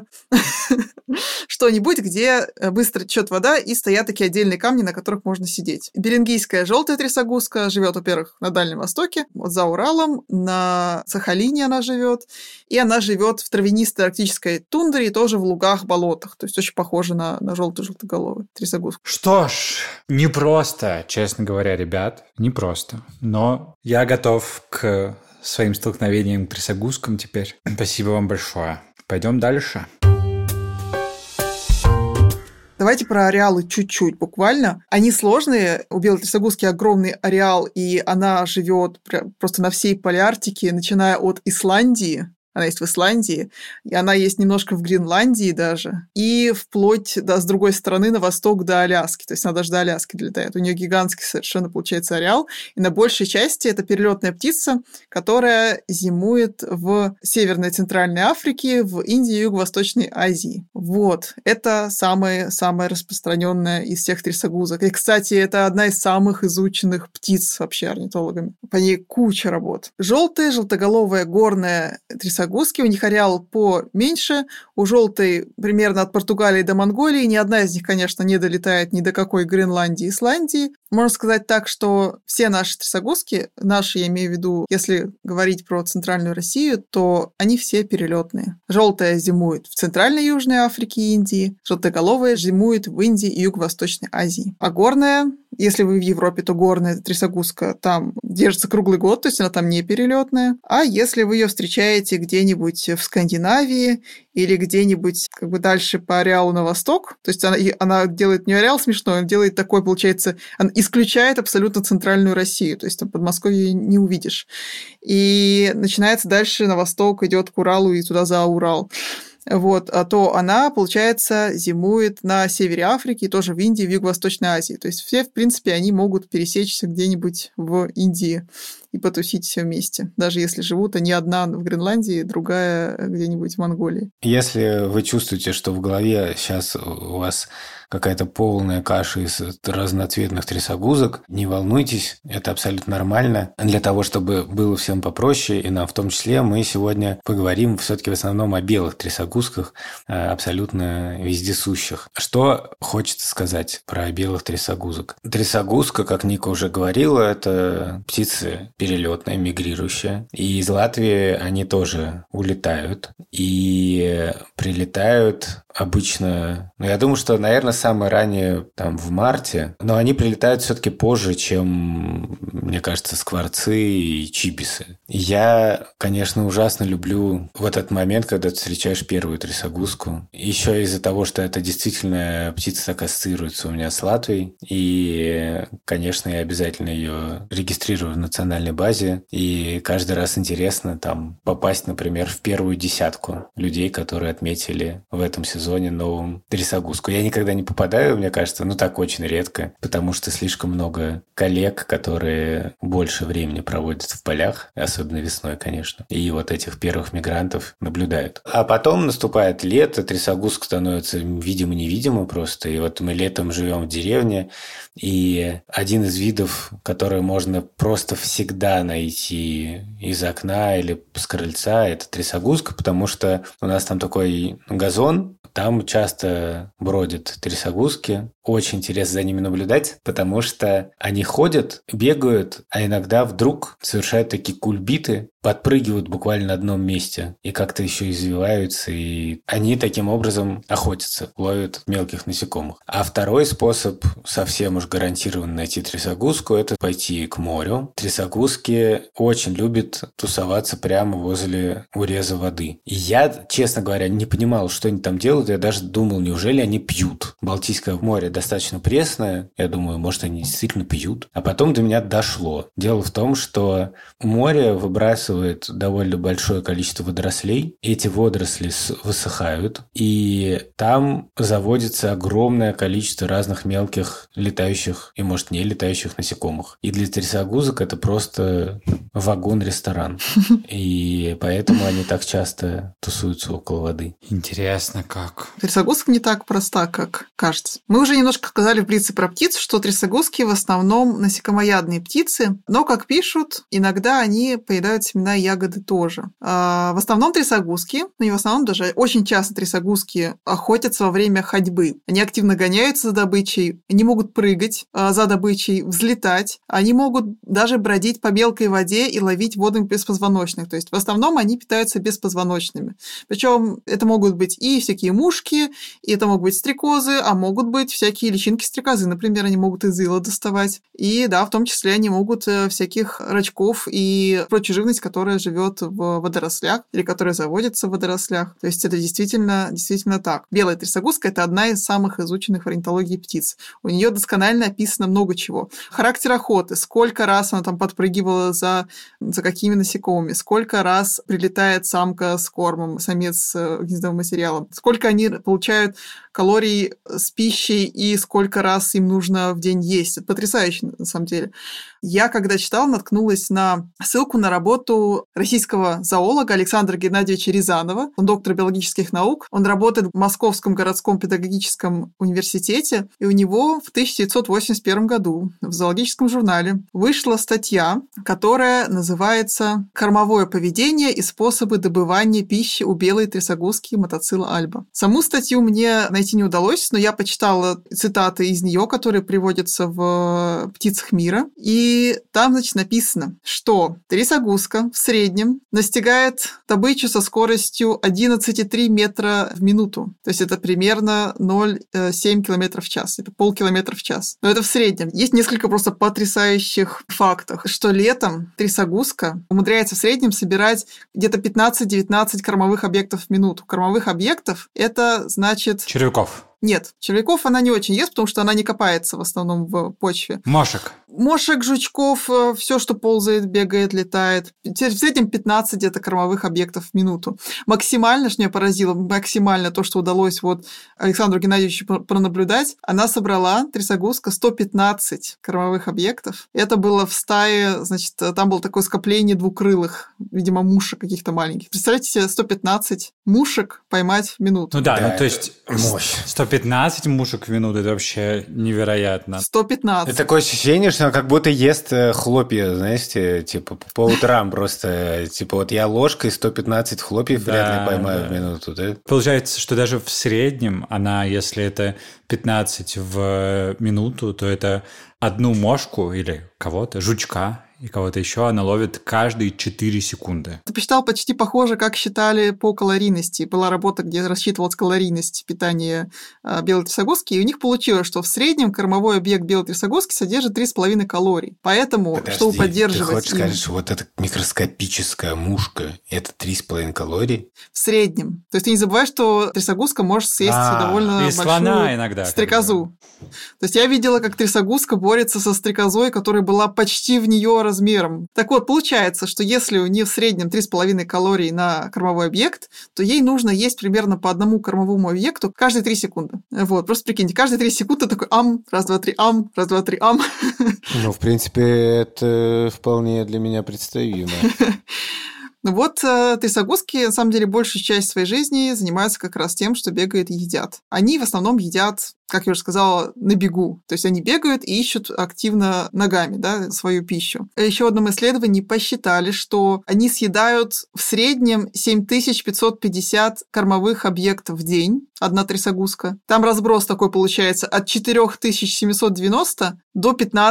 что-нибудь, где быстро течет вода и стоят такие отдельные камни, на которых можно сидеть. Берингийская желтая трясогузка живет, во-первых, на Дальнем Востоке, вот за Уралом, на Сахалине она живет, и она живет в травянистой арктической тундре и тоже в лугах, болотах. То есть очень похоже на желтую желтоголовую трясогузку. Что ж, непросто, честно говоря, ребят, непросто. Но я готов к своим столкновениям к трясогузкам теперь. Спасибо вам большое. Пойдем дальше. Давайте про ареалы чуть-чуть буквально. Они сложные. У белой трясогузки огромный ареал, и она живет просто на всей Полярктике, начиная от Исландии, она есть в Исландии, и она есть немножко в Гренландии даже, и вплоть, да, с другой стороны, на восток до Аляски, то есть она даже до Аляски долетает. У нее гигантский совершенно, получается, ареал, и на большей части это перелетная птица, которая зимует в Северной и Центральной Африке, в Индии и Юго-Восточной Азии. Вот, это самая распространенная из всех трясогузок. И, кстати, это одна из самых изученных птиц вообще орнитологами. По ней куча работ. Желтая, желтоголовая горная трясогузки, у них ареал поменьше, у желтой примерно от Португалии до Монголии, ни одна из них, конечно, не долетает ни до какой Гренландии, Исландии. Можно сказать так, что все наши трясогузки, наши, я имею в виду, если говорить про Центральную Россию, то они все перелетные. Желтая зимует в Центральной Южной Африке и Индии, желтоголовая зимует в Индии и Юго-Восточной Азии. А горная, если вы в Европе, то горная трясогузка там держится круглый год, то есть она там не перелетная. А если вы ее встречаете где-нибудь в Скандинавии или где-нибудь как бы дальше по ареалу на восток, то есть она делает не ареал смешной, она делает такой, получается, она исключает абсолютно Центральную Россию, то есть там Подмосковье не увидишь. И начинается дальше на восток, идет к Уралу и туда за Урал. Вот, то она, получается, зимует на севере Африки, тоже в Индии, в Юго-Восточной Азии. То есть все, в принципе, они могут пересечься где-нибудь в Индии и потусить все вместе. Даже если живут они одна в Гренландии, другая где-нибудь в Монголии. Если вы чувствуете, что в голове сейчас у вас какая-то полная каша из разноцветных трясогузок, не волнуйтесь, это абсолютно нормально. Для того, чтобы было всем попроще, и нам в том числе, мы сегодня поговорим все-таки в основном о белых трясогузках, абсолютно вездесущих. Что хочется сказать про белых трясогузок? Трясогузка, как Ника уже говорила, это птицы перелетные, мигрирующие. И из Латвии они тоже улетают. И прилетают обычно, я думаю, что, наверное, самое раннее там в марте, но они прилетают все-таки позже, чем, мне кажется, скворцы и чибисы. Я, конечно, ужасно люблю в этот момент, когда ты встречаешь первую трясогузку. Еще из-за того, что это действительно птица так ассоциируется у меня с Латвией. И, конечно, я обязательно ее регистрирую в национальной базе. И каждый раз интересно там попасть, например, в первую десятку людей, которые отметили в этом сезоне новую трясогузку. Я никогда не попадаю, мне кажется, так очень редко, потому что слишком много коллег, которые больше времени проводят в полях, особенно весной, конечно, и вот этих первых мигрантов наблюдают. А потом наступает лето, трясогузка становится видимо-невидимо просто, и вот мы летом живем в деревне, и один из видов, который можно просто всегда найти из окна или с крыльца, это трясогузка, потому что у нас там такой газон, там часто бродят трясогузки. Очень интересно за ними наблюдать, потому что они ходят, бегают, а иногда вдруг совершают такие кульбиты, подпрыгивают буквально на одном месте и как-то еще извиваются, и они таким образом охотятся, ловят мелких насекомых. А второй способ, совсем уж гарантированно найти трясогузку, это пойти к морю. Трясогузки очень любят тусоваться прямо возле уреза воды. И я, честно говоря, не понимал, что они там делают. Я даже думал, неужели они пьют? Балтийское море достаточно пресное. Я думаю, может, они действительно пьют. А потом до меня дошло. Дело в том, что море выбрасывает довольно большое количество водорослей. Эти водоросли высыхают. И там заводится огромное количество разных мелких летающих и, может, не летающих насекомых. И для трясогузок это просто вагон-ресторан. И поэтому они так часто тусуются около воды. Интересно, как? Трясогузка не так проста, как кажется. Мы уже немножко сказали в блице про птиц, что трясогузки в основном насекомоядные птицы, но, как пишут, иногда они поедают семена и ягоды тоже. В основном трясогузки, но не в основном даже, очень часто трясогузки охотятся во время ходьбы. Они активно гоняются за добычей, они могут прыгать за добычей, взлетать, они могут даже бродить по мелкой воде и ловить водных беспозвоночных. То есть в основном они питаются беспозвоночными. Причем это могут быть и всякие мушки, и это могут быть стрекозы, а могут быть всякие личинки стрекозы. Например, они могут из ила доставать. И да, в том числе они могут всяких рачков и прочую живность, которая живет в водорослях или которая заводится в водорослях. То есть это действительно так. Белая трясогузка – это одна из самых изученных в орнитологии птиц. У нее досконально описано много чего. Характер охоты, сколько раз она там подпрыгивает погибла за какими насекомыми, сколько раз прилетает самка с кормом, самец с гнездовым материалом, сколько они получают калорий с пищей и сколько раз им нужно в день есть. Это потрясающе, на самом деле. Я, когда читала, наткнулась на ссылку на работу российского зоолога Александра Геннадьевича Рязанова. Он доктор биологических наук. Он работает в Московском городском педагогическом университете. И у него в 1981 году в зоологическом журнале вышла статья, которая называется «Кормовое поведение и способы добывания пищи у белой трясогузки мотоцилла Альба». Саму статью мне найти не удалось, но я почитала цитаты из нее, которые приводятся в «Птицах мира». И там, значит, написано, что трясогузка в среднем настигает добычу со скоростью 11,3 метра в минуту. То есть это примерно 0,7 км в час. Это полкилометра в час. Но это в среднем. Есть несколько просто потрясающих фактов, что летом трясогузка умудряется в среднем собирать где-то 15-19 кормовых объектов в минуту. Кормовых объектов – это значит... Червяков. Нет, червяков она не очень ест, потому что она не копается в основном в почве. Мошек. Мошек, жучков, все, что ползает, бегает, летает. В среднем 15 где-то кормовых объектов в минуту. Максимально, что меня поразило, максимально то, что удалось вот Александру Геннадьевичу пронаблюдать, она собрала, трясогузка, 115 кормовых объектов. Это было в стае, значит, там было такое скопление двукрылых, видимо, мушек каких-то маленьких. Представляете себе 115 мушек поймать в минуту? Ну да, ну то есть мощь. 115 мушек в минуту, это вообще невероятно. 115. Это такое ощущение, что она как будто ест хлопья, знаете, типа по утрам просто. Типа вот я ложкой 115 хлопьев вряд ли поймаю в минуту, да? Получается, что даже в среднем она, если это 15 в минуту, то это одну мошку или кого-то, жучка, и кого-то еще она ловит каждые 4 секунды. Ты посчитал почти похоже, как считали по калорийности. Была работа, где рассчитывалась калорийность питания белой трясогузки, и у них получилось, что в среднем кормовой объект белой трясогузки содержит 3,5 калорий. Поэтому, Подожди, чтобы поддерживать... ты хочешь сказать, что вот эта микроскопическая мушка – это 3,5 калорий? В среднем. То есть ты не забывай, что трясогузка может съесть довольно и слона большую иногда, стрекозу. То есть я видела, как трясогузка борется со стрекозой, которая была почти в нее размером. Так вот, получается, что если у нее в среднем 3,5 калорий на кормовой объект, то ей нужно есть примерно по одному кормовому объекту каждые 3 секунды. Вот, просто прикиньте, каждые 3 секунды такой ам, раз, два, три, ам, раз, два, три, ам. Ну, в принципе, это вполне для меня представимо. Ну вот, трясогузки, на самом деле, большую часть своей жизни занимаются как раз тем, что бегают и едят. Они в основном едят, как я уже сказала, на бегу. То есть они бегают и ищут активно ногами, да, свою пищу. Еще в одном исследовании посчитали, что они съедают в среднем 7550 кормовых объектов в день, одна трясогузка. Там разброс такой получается от 4790 до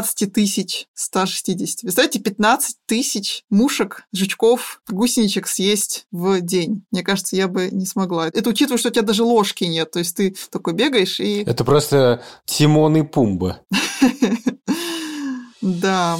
15160. Представляете, 15 тысяч мушек, жучков, гусеничек съесть в день. Мне кажется, я бы не смогла. Это учитывая, что у тебя даже ложки нет. То есть ты такой бегаешь и... Это просто Тимон и Пумба. Да.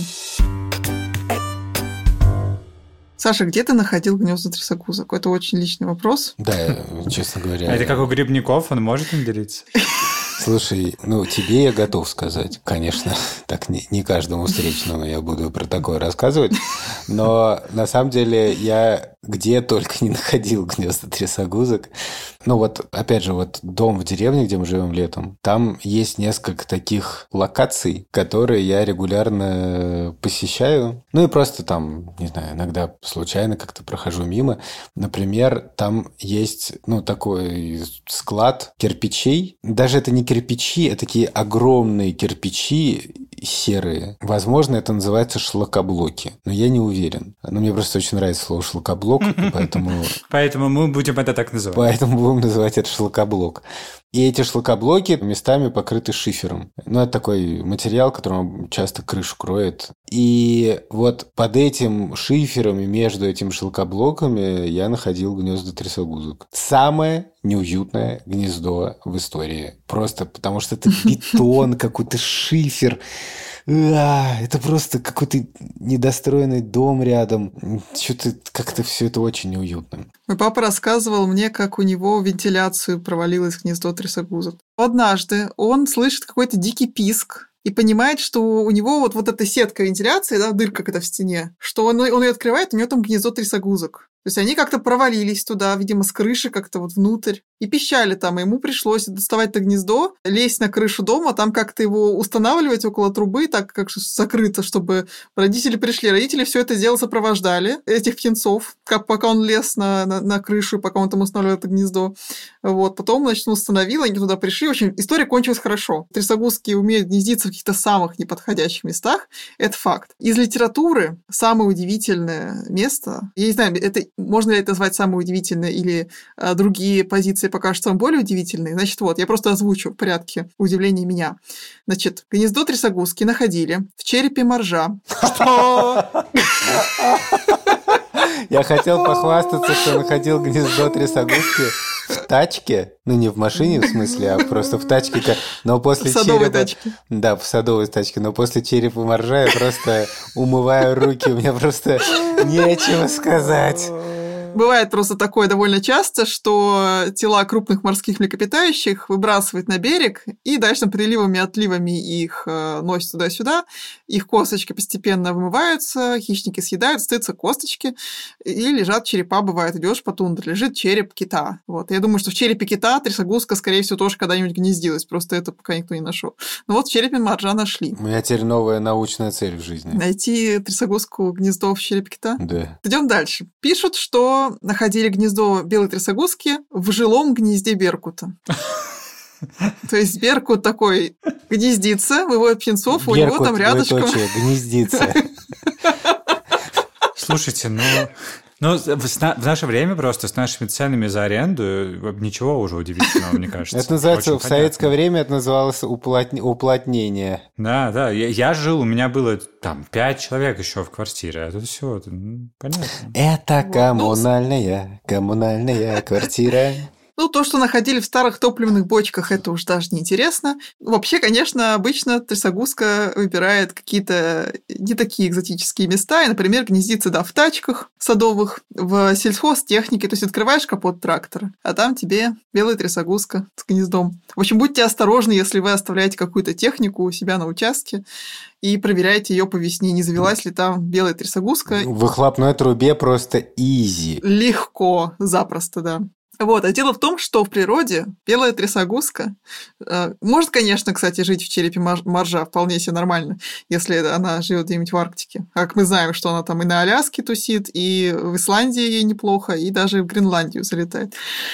Саша, где ты находил гнезда трясогузок? Это очень личный вопрос. Да, честно говоря. А это как у грибников, он может им делиться? Слушай, тебе я готов сказать. Конечно, так не каждому встречному я буду про такое рассказывать. Но на самом деле я где только не находил гнезда трясогузок. Ну вот, опять же, вот дом в деревне, где мы живем летом, там есть несколько таких локаций, которые я регулярно посещаю. Ну и просто там, не знаю, иногда случайно как-то прохожу мимо. Например, там есть, такой склад кирпичей. Даже это не кирпичи, а такие огромные кирпичи серые. Возможно, это называется шлакоблоки, но я не уверен. Но мне просто очень нравится слово шлакоблок, поэтому... Поэтому мы будем это так называть. Поэтому будем называть это шлакоблок. И эти шлакоблоки местами покрыты шифером. Это такой материал, которым часто крышу кроет. И вот под этим шифером и между этими шлакоблоками я находил гнезда трясогузок. Самое неуютное гнездо в истории. Просто потому что это бетон, какой-то шифер. Это просто какой-то недостроенный дом рядом. Что-то как-то все это очень неуютно. Мой папа рассказывал мне, как у него в вентиляцию провалилось гнездо трясогузок. Однажды он слышит какой-то дикий писк и понимает, что у него вот эта сетка вентиляции, да, дырка какая-то в стене, что он ее открывает, у него там гнездо трясогузок. То есть они как-то провалились туда, видимо, с крыши как-то вот внутрь. И пищали там, и ему пришлось доставать это гнездо, лезть на крышу дома, там как-то его устанавливать около трубы, так как закрыто, чтобы родители пришли. Родители все это дело сопровождали, этих птенцов, пока он лез на крышу, пока он там устанавливал это гнездо. Вот. Потом, значит, он установил, они туда пришли. В общем, история кончилась хорошо. Трясогузки умеют гнездиться в каких-то самых неподходящих местах. Это факт. Из литературы самое удивительное место, я не знаю, можно ли это назвать самое удивительное или другие позиции покажутся вам более удивительные. Значит, вот, я просто озвучу в порядке удивления меня. Значит, гнездо трясогузки находили в черепе моржа. Что? Я хотел похвастаться, что находил гнездо трясогузки в тачке. Ну, не в машине, в смысле, а просто в тачке. Но после садовой тачке. Да, в садовой тачке. Но после черепа моржа я просто умываю руки. У меня просто нечего сказать. Бывает просто такое довольно часто, что тела крупных морских млекопитающих выбрасывают на берег, и дальше приливами и отливами их носят туда-сюда, их косточки постепенно вымываются, хищники съедают, остаются косточки, и лежат черепа, бывает, идешь по тундре, лежит череп кита. Вот. Я думаю, что в черепе кита трясогузка, скорее всего, тоже когда-нибудь гнездилась, просто это пока никто не нашел. Но вот в черепе моржа нашли. У меня теперь новая научная цель в жизни. Найти трясогузку гнездо в черепе кита? Да. Идем дальше. Пишут, что находили гнездо белой трясогузки в жилом гнезде беркута. То есть беркут такой гнездится, выводит птенцов, у него там рядышком... гнездится. Слушайте, ну, в наше время просто с нашими ценами за аренду ничего уже удивительного, мне кажется. Это называется, в советское время это называлось уплотнение. Да, я жил, у меня было там 5 человек еще в квартире, а тут все, понятно. Это коммунальная квартира. Ну, то, что находили в старых топливных бочках, это уж даже не интересно. Вообще, конечно, обычно трясогузка выбирает какие-то не такие экзотические места, и, например, гнездится, да, в тачках садовых, в сельхозтехнике, то есть открываешь капот трактора, а там тебе белая трясогузка с гнездом. В общем, будьте осторожны, если вы оставляете какую-то технику у себя на участке, и проверяйте ее по весне, не завелась ли там белая трясогузка. В выхлопной трубе просто изи. Легко, запросто, да. Вот, а дело в том, что в природе белая трясогузка может, конечно, кстати, жить в черепе моржа вполне себе нормально, если она живет где-нибудь в Арктике. Как мы знаем, что она там и на Аляске тусит, и в Исландии ей неплохо, и даже в Гренландию залетает.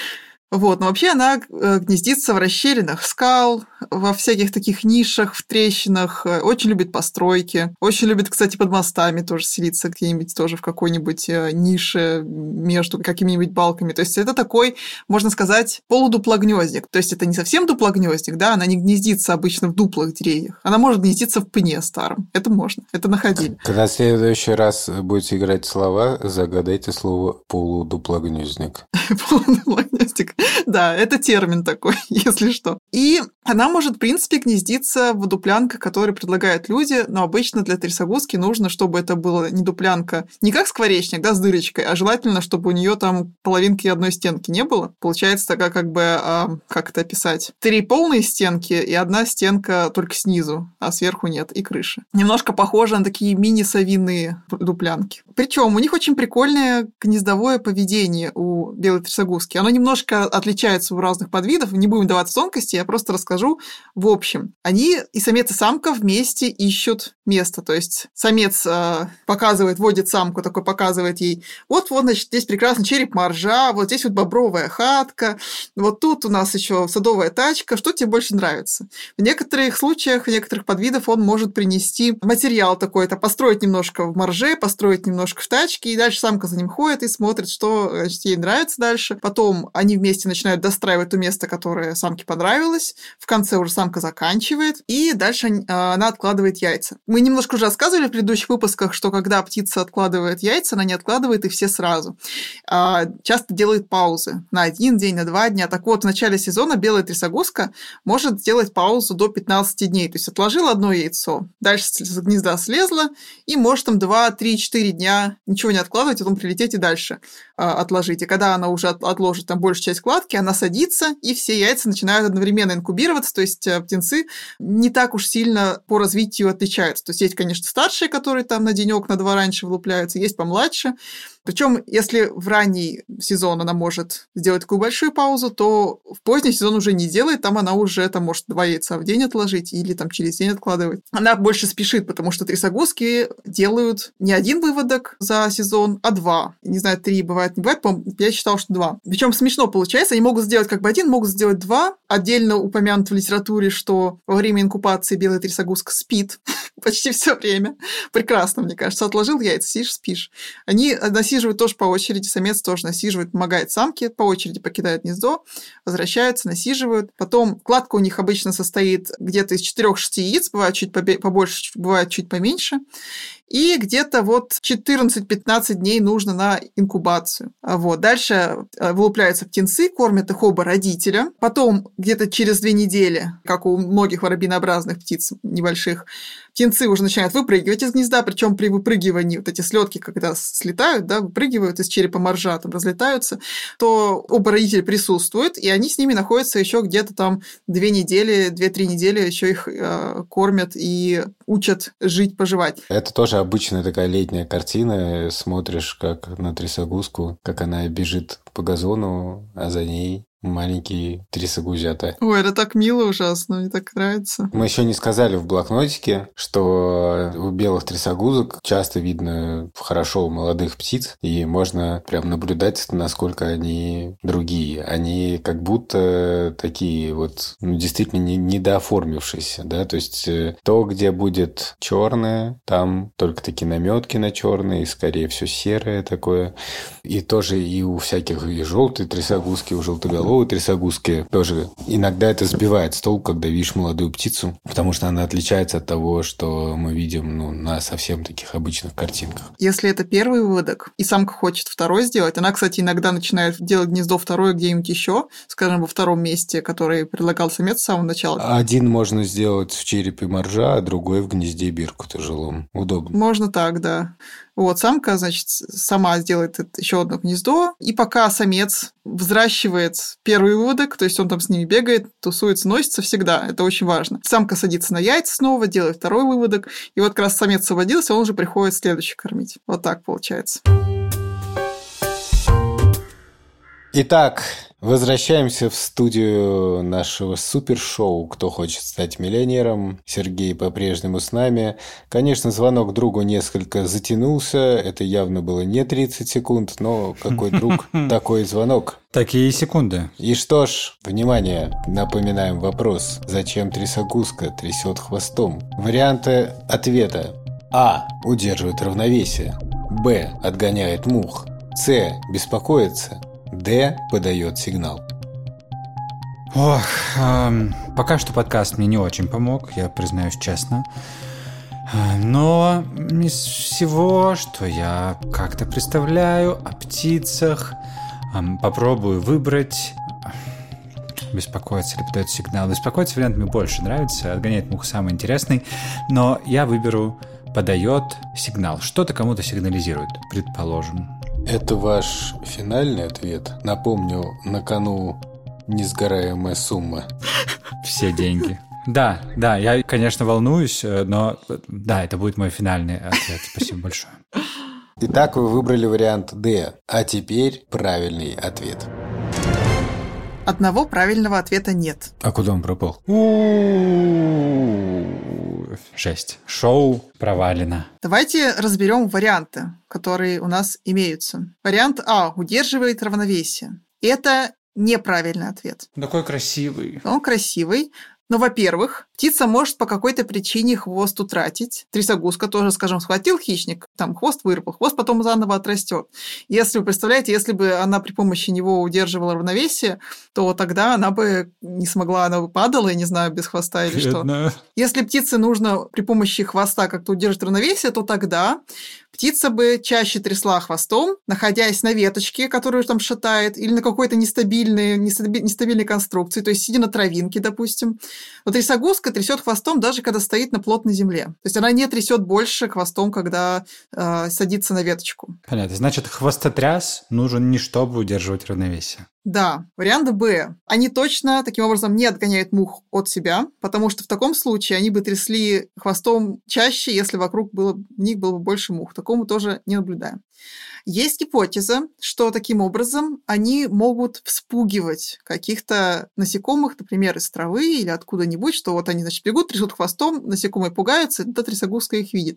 Вот, но вообще она гнездится в расщелинах скал, во всяких таких нишах, в трещинах, очень любит постройки, очень любит, кстати, под мостами тоже селиться где-нибудь тоже в какой-нибудь нише между какими-нибудь балками. То есть это такой, можно сказать, полудуплогнездик. То есть это не совсем дуплогнездик, да, она не гнездится обычно в дуплых деревьях. Она может гнездиться в пне старом. Это можно, это находили. Когда в следующий раз будете играть слова, загадайте слово полудуплогнездик. Полудуплогнездик. Да, это термин такой, если что. И она может, в принципе, гнездиться в дуплянках, которые предлагают люди, но обычно для трясогузки нужно, чтобы это была не дуплянка, не как скворечник, да, с дырочкой, а желательно, чтобы у нее там половинки одной стенки не было. Получается такая как бы, как это описать, 3 полные стенки и 1 стенка только снизу, а сверху нет, и крыша. Немножко похоже на такие мини-совиные дуплянки. Причем у них очень прикольное гнездовое поведение у белой трясогузки. Оно немножко отличается у разных подвидов, не будем даваться в тонкости, я просто расскажу в общем. Они и самец, и самка вместе ищут место, то есть самец показывает, водит самку, такой показывает ей, вот, значит, здесь прекрасный череп моржа, вот здесь вот бобровая хатка, вот тут у нас еще садовая тачка, что тебе больше нравится? В некоторых случаях, в некоторых подвидов он может принести материал такой-то, построить немножко в морже, построить немножко в тачке, и дальше самка за ним ходит и смотрит, что, значит, ей нравится дальше. Потом они вместе начинают достраивать то место, которое самке понравилось. В конце уже самка заканчивает, и дальше она откладывает яйца. Мы немножко уже рассказывали в предыдущих выпусках, что когда птица откладывает яйца, она не откладывает их все сразу. Часто делает паузы на 1 день, на 2 дня. Так вот, в начале сезона белая трясогузка может сделать паузу до 15 дней. То есть отложила одно яйцо, дальше с гнезда слезла, и может там 2, 3, 4 дня ничего не откладывать, потом прилететь и дальше отложить. И когда она уже отложит там большую часть кладки, она садится, и все яйца начинают одновременно инкубироваться, то есть птенцы не так уж сильно по развитию отличаются. То есть есть, конечно, старшие, которые там на денек, на два раньше вылупляются, есть помладше. Причем, если в ранний сезон она может сделать такую большую паузу, то в поздний сезон уже не делает, там она уже там, может 2 яйца в день отложить или там через день откладывать. Она больше спешит, потому что трясогузки делают не 1 выводок за сезон, а 2. Не знаю, 3 бывает, не бывает, по-моему, я считала, что 2. Причем смешно получается, они могут сделать как бы 1, могут сделать 2. Отдельно упомянуто в литературе, что во время инкубации белая трясогузка спит почти все время. Прекрасно, мне кажется. Отложил яйца, сидишь, спишь. Они насиживают тоже по очереди, самец тоже насиживает, помогает самке, по очереди покидает гнездо, возвращаются, насиживают. Потом кладка у них обычно состоит где-то из 4-6 яиц, бывает чуть побольше, бывает чуть поменьше. И где-то вот 14-15 дней нужно на инкубацию. Вот. Дальше вылупляются птенцы, кормят их оба родителя. Потом где-то через 2 недели, как у многих воробьинообразных птиц небольших, птенцы уже начинают выпрыгивать из гнезда, причем при выпрыгивании вот эти слетки, когда слетают, да, выпрыгивают из черепа моржа, там разлетаются, то оба родителя присутствуют, и они с ними находятся еще где-то там 2 недели, 2-3 недели еще их кормят и учат жить, поживать. Это тоже обычная такая летняя картина. Смотришь, как на трясогузку, как она бежит по газону, а за ней маленькие трясогузята. Ой, это так мило ужасно, мне так нравится. Мы еще не сказали в блокнотике, что у белых трясогузок часто видно хорошо у молодых птиц, и можно прям наблюдать, насколько они другие. Они как будто такие вот, действительно недооформившиеся, да, то есть то, где будет черное, там только такие наметки на черное, и скорее все серое такое. И тоже и у всяких и желтые трясогузки, у желтоголовых трясогузки тоже иногда это сбивает с толку, когда видишь молодую птицу, потому что она отличается от того, что мы видим на совсем таких обычных картинках. Если это первый выводок, и самка хочет второй сделать, она, кстати, иногда начинает делать гнездо второе где-нибудь еще, скажем, во втором месте, который предлагал самец с самого начала. Один можно сделать в черепе моржа, а другой в гнезде биркута жилом. Удобно. Можно так, да. Вот, самка, значит, сама сделает еще одно гнездо, и пока самец взращивает первый выводок, то есть он там с ними бегает, тусуется, носится всегда, это очень важно. Самка садится на яйца снова, делает второй выводок, и вот как раз самец освободился, он уже приходит следующий кормить. Вот так получается. Итак, возвращаемся в студию нашего супершоу «Кто хочет стать миллионером?». Сергей по-прежнему с нами. Конечно, звонок другу несколько затянулся. Это явно было не 30 секунд, но какой друг, такой звонок. Такие секунды. И что ж, внимание, напоминаем вопрос. Зачем трясогузка трясет хвостом? Варианты ответа. А. Удерживает равновесие. Б. Отгоняет мух. С. Беспокоится. Д. Подает сигнал. Ох, пока что подкаст мне не очень помог, я признаюсь честно. Но из всего, что я как-то представляю о птицах, попробую выбрать. Беспокоится или подает сигнал. Беспокоится вариант мне больше нравится, отгоняет мух самый интересный, но я выберу подает сигнал. Что-то кому-то сигнализирует, предположим. Это ваш финальный ответ? Напомню, на кону несгораемая сумма. Все деньги. Да, я, конечно, волнуюсь, но да, это будет мой финальный ответ. Спасибо большое. Итак, вы выбрали вариант Д. А теперь правильный ответ. Одного правильного ответа нет. А куда он пропал? Жесть. Шоу провалено. Давайте разберем варианты, которые у нас имеются. Вариант А удерживает равновесие. Это неправильный ответ. Такой красивый. Он красивый. Но, во-первых, птица может по какой-то причине хвост утратить. Трясогузка тоже, скажем, схватил хищник, там хвост вырвал, хвост потом заново отрастет. Если вы представляете, если бы она при помощи него удерживала равновесие, то тогда она бы не смогла, она бы падала, я не знаю, без хвоста или Бедная. что. Если птице нужно при помощи хвоста как-то удерживать равновесие, то тогда птица бы чаще трясла хвостом, находясь на веточке, которую там шатает, или на какой-то нестабильной конструкции, то есть сидя на травинке, допустим. Но трясогузка трясет хвостом даже когда стоит на плотной земле. То есть она не трясет больше хвостом, когда садится на веточку. Понятно. Значит, хвостотряс нужен не чтобы удерживать равновесие. Да, вариант Б. Они точно таким образом не отгоняют мух от себя, потому что в таком случае они бы трясли хвостом чаще, если вокруг в них было бы больше мух. Такому тоже не наблюдаем. Есть гипотеза, что таким образом они могут вспугивать каких-то насекомых, например, из травы или откуда-нибудь, что вот они, значит, бегут, трясут хвостом, насекомые пугаются, эта трясогузка их видит.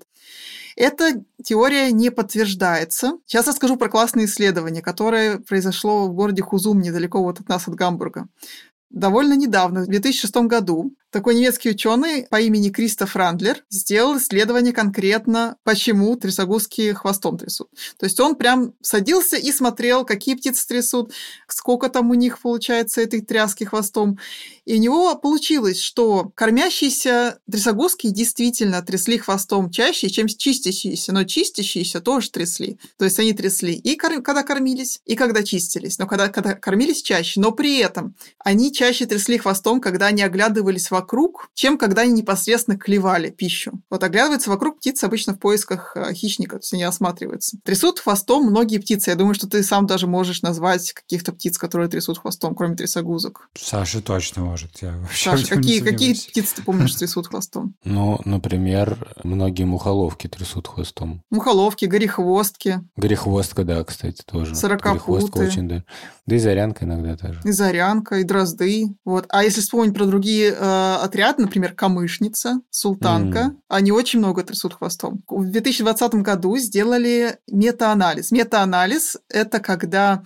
Эта теория не подтверждается. Сейчас расскажу про классное исследование, которое произошло в городе Хузум, недалеко вот от нас, от Гамбурга. Довольно недавно, в 2006 году, такой немецкий ученый по имени Кристоф Рандлер сделал исследование конкретно, почему трясогузки хвостом трясут. То есть он прям садился и смотрел, какие птицы трясут, сколько там у них получается этой тряски хвостом. И у него получилось, что кормящиеся трясогузки действительно трясли хвостом чаще, чем чистящиеся, но чистящиеся тоже трясли. То есть они трясли и когда кормились, и когда чистились, но когда кормились чаще. Но при этом они чаще трясли хвостом, когда они оглядывались вокруг, чем когда они непосредственно клевали пищу. Вот оглядываются вокруг птицы обычно в поисках хищника, то есть они осматриваются. Трясут хвостом многие птицы. Я думаю, что ты сам даже можешь назвать каких-то птиц, которые трясут хвостом, кроме трясогузок. Саша точно может. Саша, какие птицы ты помнишь трясут хвостом? Ну, например, многие мухоловки трясут хвостом. Мухоловки, горехвостки. Горехвостка, да, кстати, тоже. Сорокопуты. Горехвостка очень, да. Да и зарянка иногда тоже. И зарянка, и дрозды. Вот. А если вспомнить про другие отряды, например, камышница, султанка, они очень много трясут хвостом. В 2020 году сделали метаанализ. Метаанализ – это когда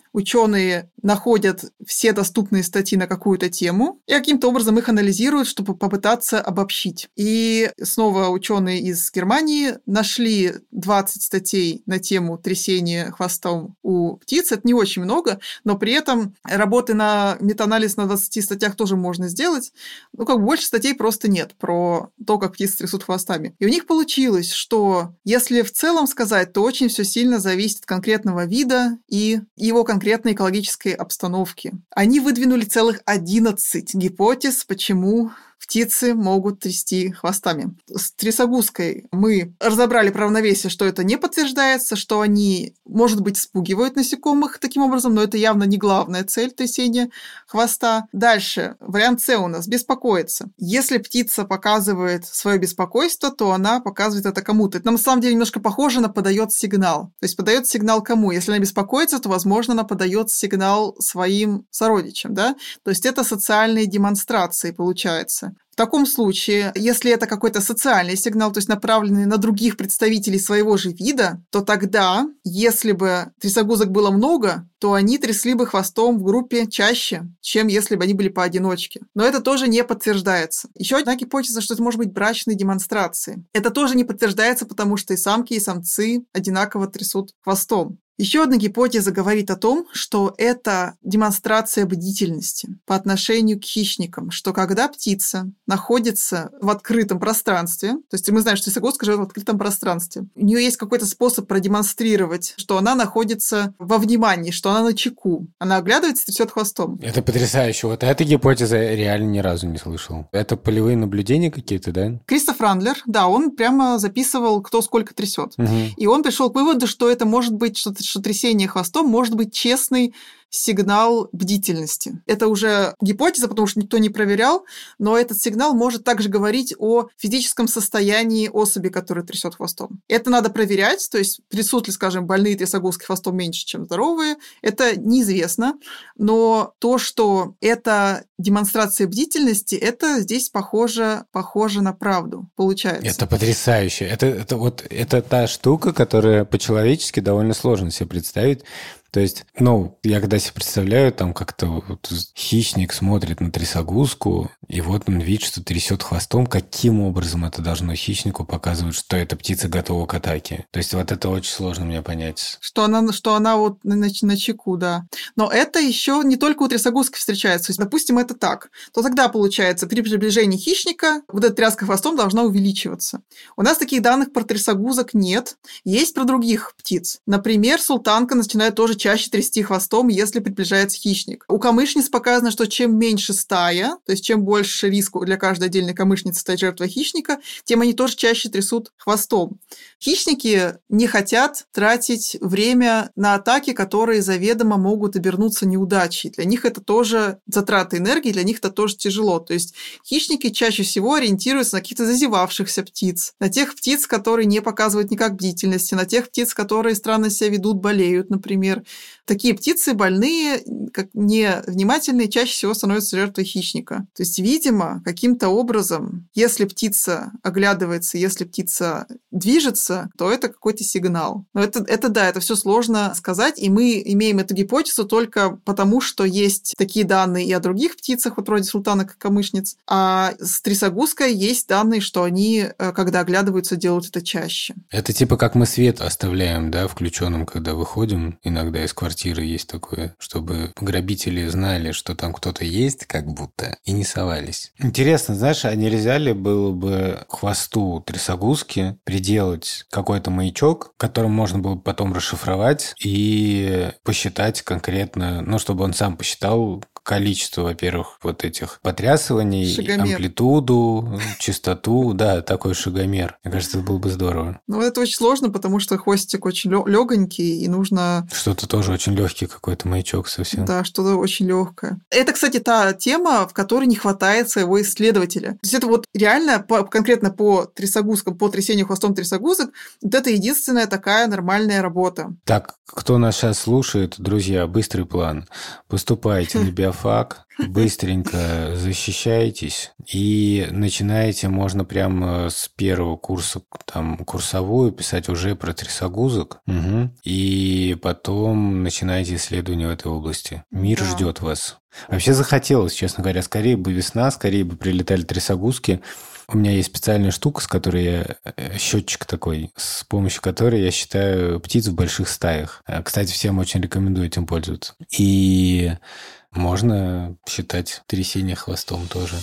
ученые находят все доступные статьи на какую-то тему и каким-то образом их анализируют, чтобы попытаться обобщить. И снова ученые из Германии нашли 20 статей на тему трясения хвостом у птиц. Это не очень много, но при этом работы на метаанализ на 20 статьях тоже можно сделать. Ну, как бы больше статей просто нет про то, как птицы трясут хвостами. И у них получилось, что если в целом сказать, то очень все сильно зависит от конкретного вида и его конкретной экологической обстановки. Они выдвинули целых 11 гипотез, почему птицы могут трясти хвостами. С трясогузкой мы разобрали про равновесие, что это не подтверждается, что они, может быть, спугивают насекомых таким образом, но это явно не главная цель трясения хвоста. Дальше, вариант С у нас – беспокоиться. Если птица показывает свое беспокойство, то она показывает это кому-то. Это на самом деле немножко похоже на подает сигнал. То есть подает сигнал кому? Если она беспокоится, то, возможно, она подает сигнал своим сородичам. Да? То есть это социальные демонстрации, получается. В таком случае, если это какой-то социальный сигнал, то есть направленный на других представителей своего же вида, то тогда, если бы трясогузок было много, то они трясли бы хвостом в группе чаще, чем если бы они были поодиночке. Но это тоже не подтверждается. Еще одна гипотеза, что это может быть брачные демонстрации. Это тоже не подтверждается, потому что и самки, и самцы одинаково трясут хвостом. Еще одна гипотеза говорит о том, что это демонстрация бдительности по отношению к хищникам, что когда птица находится в открытом пространстве, то есть мы знаем, что трясогузка живет в открытом пространстве, у нее есть какой-то способ продемонстрировать, что она находится во внимании, что она начеку. Она оглядывается и трясет хвостом. Это потрясающе. Вот эта гипотеза я реально ни разу не слышал. Это полевые наблюдения какие-то, да? Кристоф Рандлер, да, он прямо записывал, кто сколько трясет. И он пришел к выводу, что это может быть что трясение хвостом может быть честный сигнал бдительности. Это уже гипотеза, потому что никто не проверял, но этот сигнал может также говорить о физическом состоянии особи, которая трясет хвостом. Это надо проверять, то есть трясут ли, скажем, больные трясогузки хвостом меньше, чем здоровые, это неизвестно, но то, что это демонстрация бдительности, это здесь похоже на правду, получается. Это потрясающе. Это та штука, которая по-человечески довольно сложно себе представить. То есть, я когда себе представляю, там как-то хищник смотрит на трясогузку, и вот он видит, что трясет хвостом, каким образом это должно хищнику показывать, что эта птица готова к атаке. То есть вот это очень сложно мне понять. Что она вот на чеку, да. Но это еще не только у трясогузки встречается. То есть, допустим, это так. То тогда, получается, при приближении хищника вот эта тряска хвостом должна увеличиваться. У нас таких данных про трясогузок нет. Есть про других птиц. Например, султанка начинает тоже чаще трясти хвостом, если приближается хищник. У камышниц показано, что чем меньше стая, то есть чем больше риску для каждой отдельной камышницы стать жертвой хищника, тем они тоже чаще трясут хвостом. Хищники не хотят тратить время на атаки, которые заведомо могут обернуться неудачей. Для них это тоже затраты энергии, для них это тоже тяжело. То есть хищники чаще всего ориентируются на каких-то зазевавшихся птиц, на тех птиц, которые не показывают никак бдительности, на тех птиц, которые странно себя ведут, болеют, например. Такие птицы больные, как невнимательные, чаще всего становятся жертвой хищника. То есть, видимо, каким-то образом, если птица оглядывается, если птица движется, то это какой-то сигнал. Но это все сложно сказать, и мы имеем эту гипотезу только потому, что есть такие данные и о других птицах, вот вроде султанок и камышниц, а с трясогузкой есть данные, что они, когда оглядываются, делают это чаще. Это типа как мы свет оставляем, да, включенным, когда выходим, иногда из квартиры есть такое, чтобы грабители знали, что там кто-то есть, как будто, и не совались. Интересно, знаешь, а нельзя ли было бы к хвосту трясогузки приделать какой-то маячок, которым можно было бы потом расшифровать и посчитать конкретно, ну, чтобы он сам посчитал количество, во-первых, вот этих потрясываний, шагомер, амплитуду, частоту, да, такой шагомер. Мне кажется, это было бы здорово. Ну, это очень сложно, потому что хвостик очень легонький, и нужно... Что-то тоже очень легкий какой-то маячок совсем. Да, что-то очень легкое. Это, кстати, та тема, в которой не хватает своего исследователя. То есть это вот реально конкретно по трясогузкам, по трясению хвостом трясогузок, вот это единственная такая нормальная работа. Так, кто нас сейчас слушает, друзья, быстрый план. Поступайте на биофак, быстренько защищайтесь и начинаете, можно прямо с первого курса, там, курсовую писать уже про трясогузок, и потом начинаете исследование в этой области. Мир ждет вас. Вообще захотелось, честно говоря, скорее бы весна, скорее бы прилетали трясогузки. У меня есть специальная штука, с которой я... счетчик такой, с помощью которой я считаю птиц в больших стаях. Кстати, всем очень рекомендую этим пользоваться. И можно считать трясение хвостом тоже.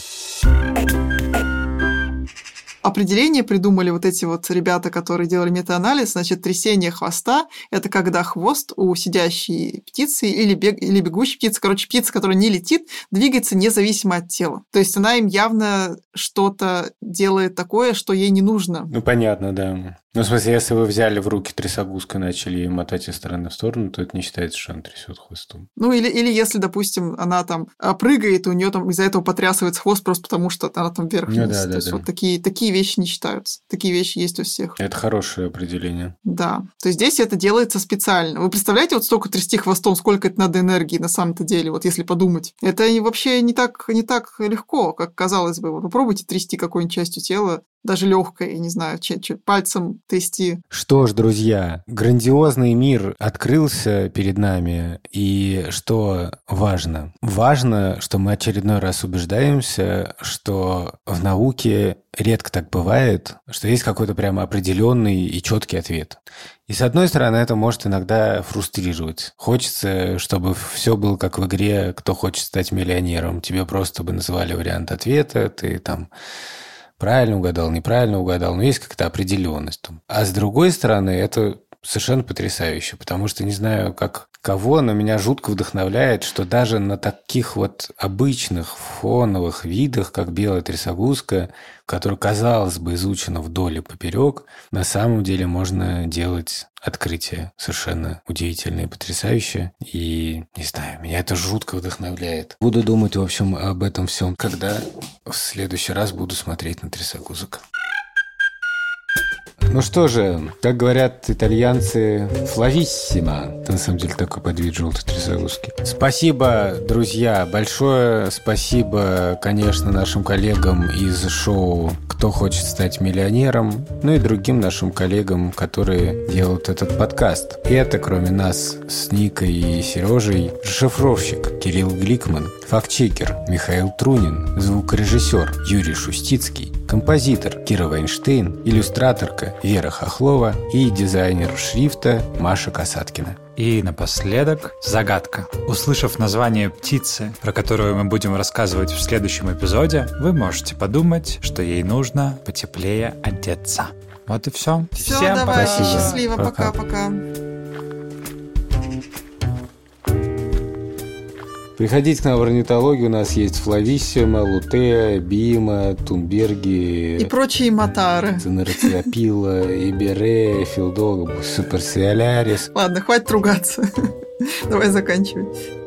Определение придумали вот эти вот ребята, которые делали метаанализ. Значит, трясение хвоста – это когда хвост у сидящей птицы или бегущей птицы, короче, птица, которая не летит, двигается независимо от тела. То есть она им явно что-то делает такое, что ей не нужно. Ну, понятно, да. Ну, в смысле, если вы взяли в руки трясогузку и начали ее мотать из стороны в сторону, то это не считается, что она трясет хвостом. Ну, или если, допустим, она там прыгает, и у нее там из-за этого потрясывается хвост просто потому, что она там вверх-вниз. Ну, да, то есть да. вот такие вещи не считаются. Такие вещи есть у всех. Это хорошее определение. Да. То есть здесь это делается специально. Вы представляете, вот столько трясти хвостом, сколько это надо энергии на самом-то деле, вот если подумать. Это вообще не так легко, как казалось бы. Вы попробуйте трясти какой-нибудь частью тела, даже легкой, я не знаю, пальцем трясти. Что ж, друзья, грандиозный мир открылся перед нами, и что важно? Важно, что мы очередной раз убеждаемся, что в науке редко так бывает, что есть какой-то прямо определенный и четкий ответ. И с одной стороны, это может иногда фрустрировать. Хочется, чтобы все было как в игре «Кто хочет стать миллионером». Тебе просто бы называли вариант ответа, ты там... правильно угадал, неправильно угадал, но есть какая-то определенность. А с другой стороны, это совершенно потрясающе, потому что не знаю, как кого, но меня жутко вдохновляет, что даже на таких вот обычных фоновых видах, как белая трясогузка, которая, казалось бы, изучена вдоль и поперек, на самом деле можно делать открытия совершенно удивительные, потрясающие. И, не знаю, меня это жутко вдохновляет. Буду думать, в общем, об этом всем, когда в следующий раз буду смотреть на трясогузок. Ну что же, как говорят итальянцы, флависсимо. Это на самом деле такой подвид желтой трясогузки. Спасибо, друзья, большое спасибо, конечно, нашим коллегам из шоу «Кто хочет стать миллионером», ну и другим нашим коллегам, которые делают этот подкаст. И это, кроме нас с Никой и Сережей, расшифровщик Кирилл Гликман, фактчекер Михаил Трунин, звукорежиссер Юрий Шустицкий, композитор Кира Вайнштейн, иллюстраторка Вера Хохлова и дизайнер шрифта Маша Касаткина. И напоследок загадка. Услышав название птицы, про которую мы будем рассказывать в следующем эпизоде, вы можете подумать, что ей нужно потеплее одеться. Вот и все. Всем давай, спасибо. счастливо, Пока. пока-пока. Приходите к нам в орнитологию, у нас есть флависсима, лутея, бима, тунберги... И прочие матары. Цинероциопила, иберея, филдог, суперсиолярис. Ладно, хватит ругаться. Давай заканчивать.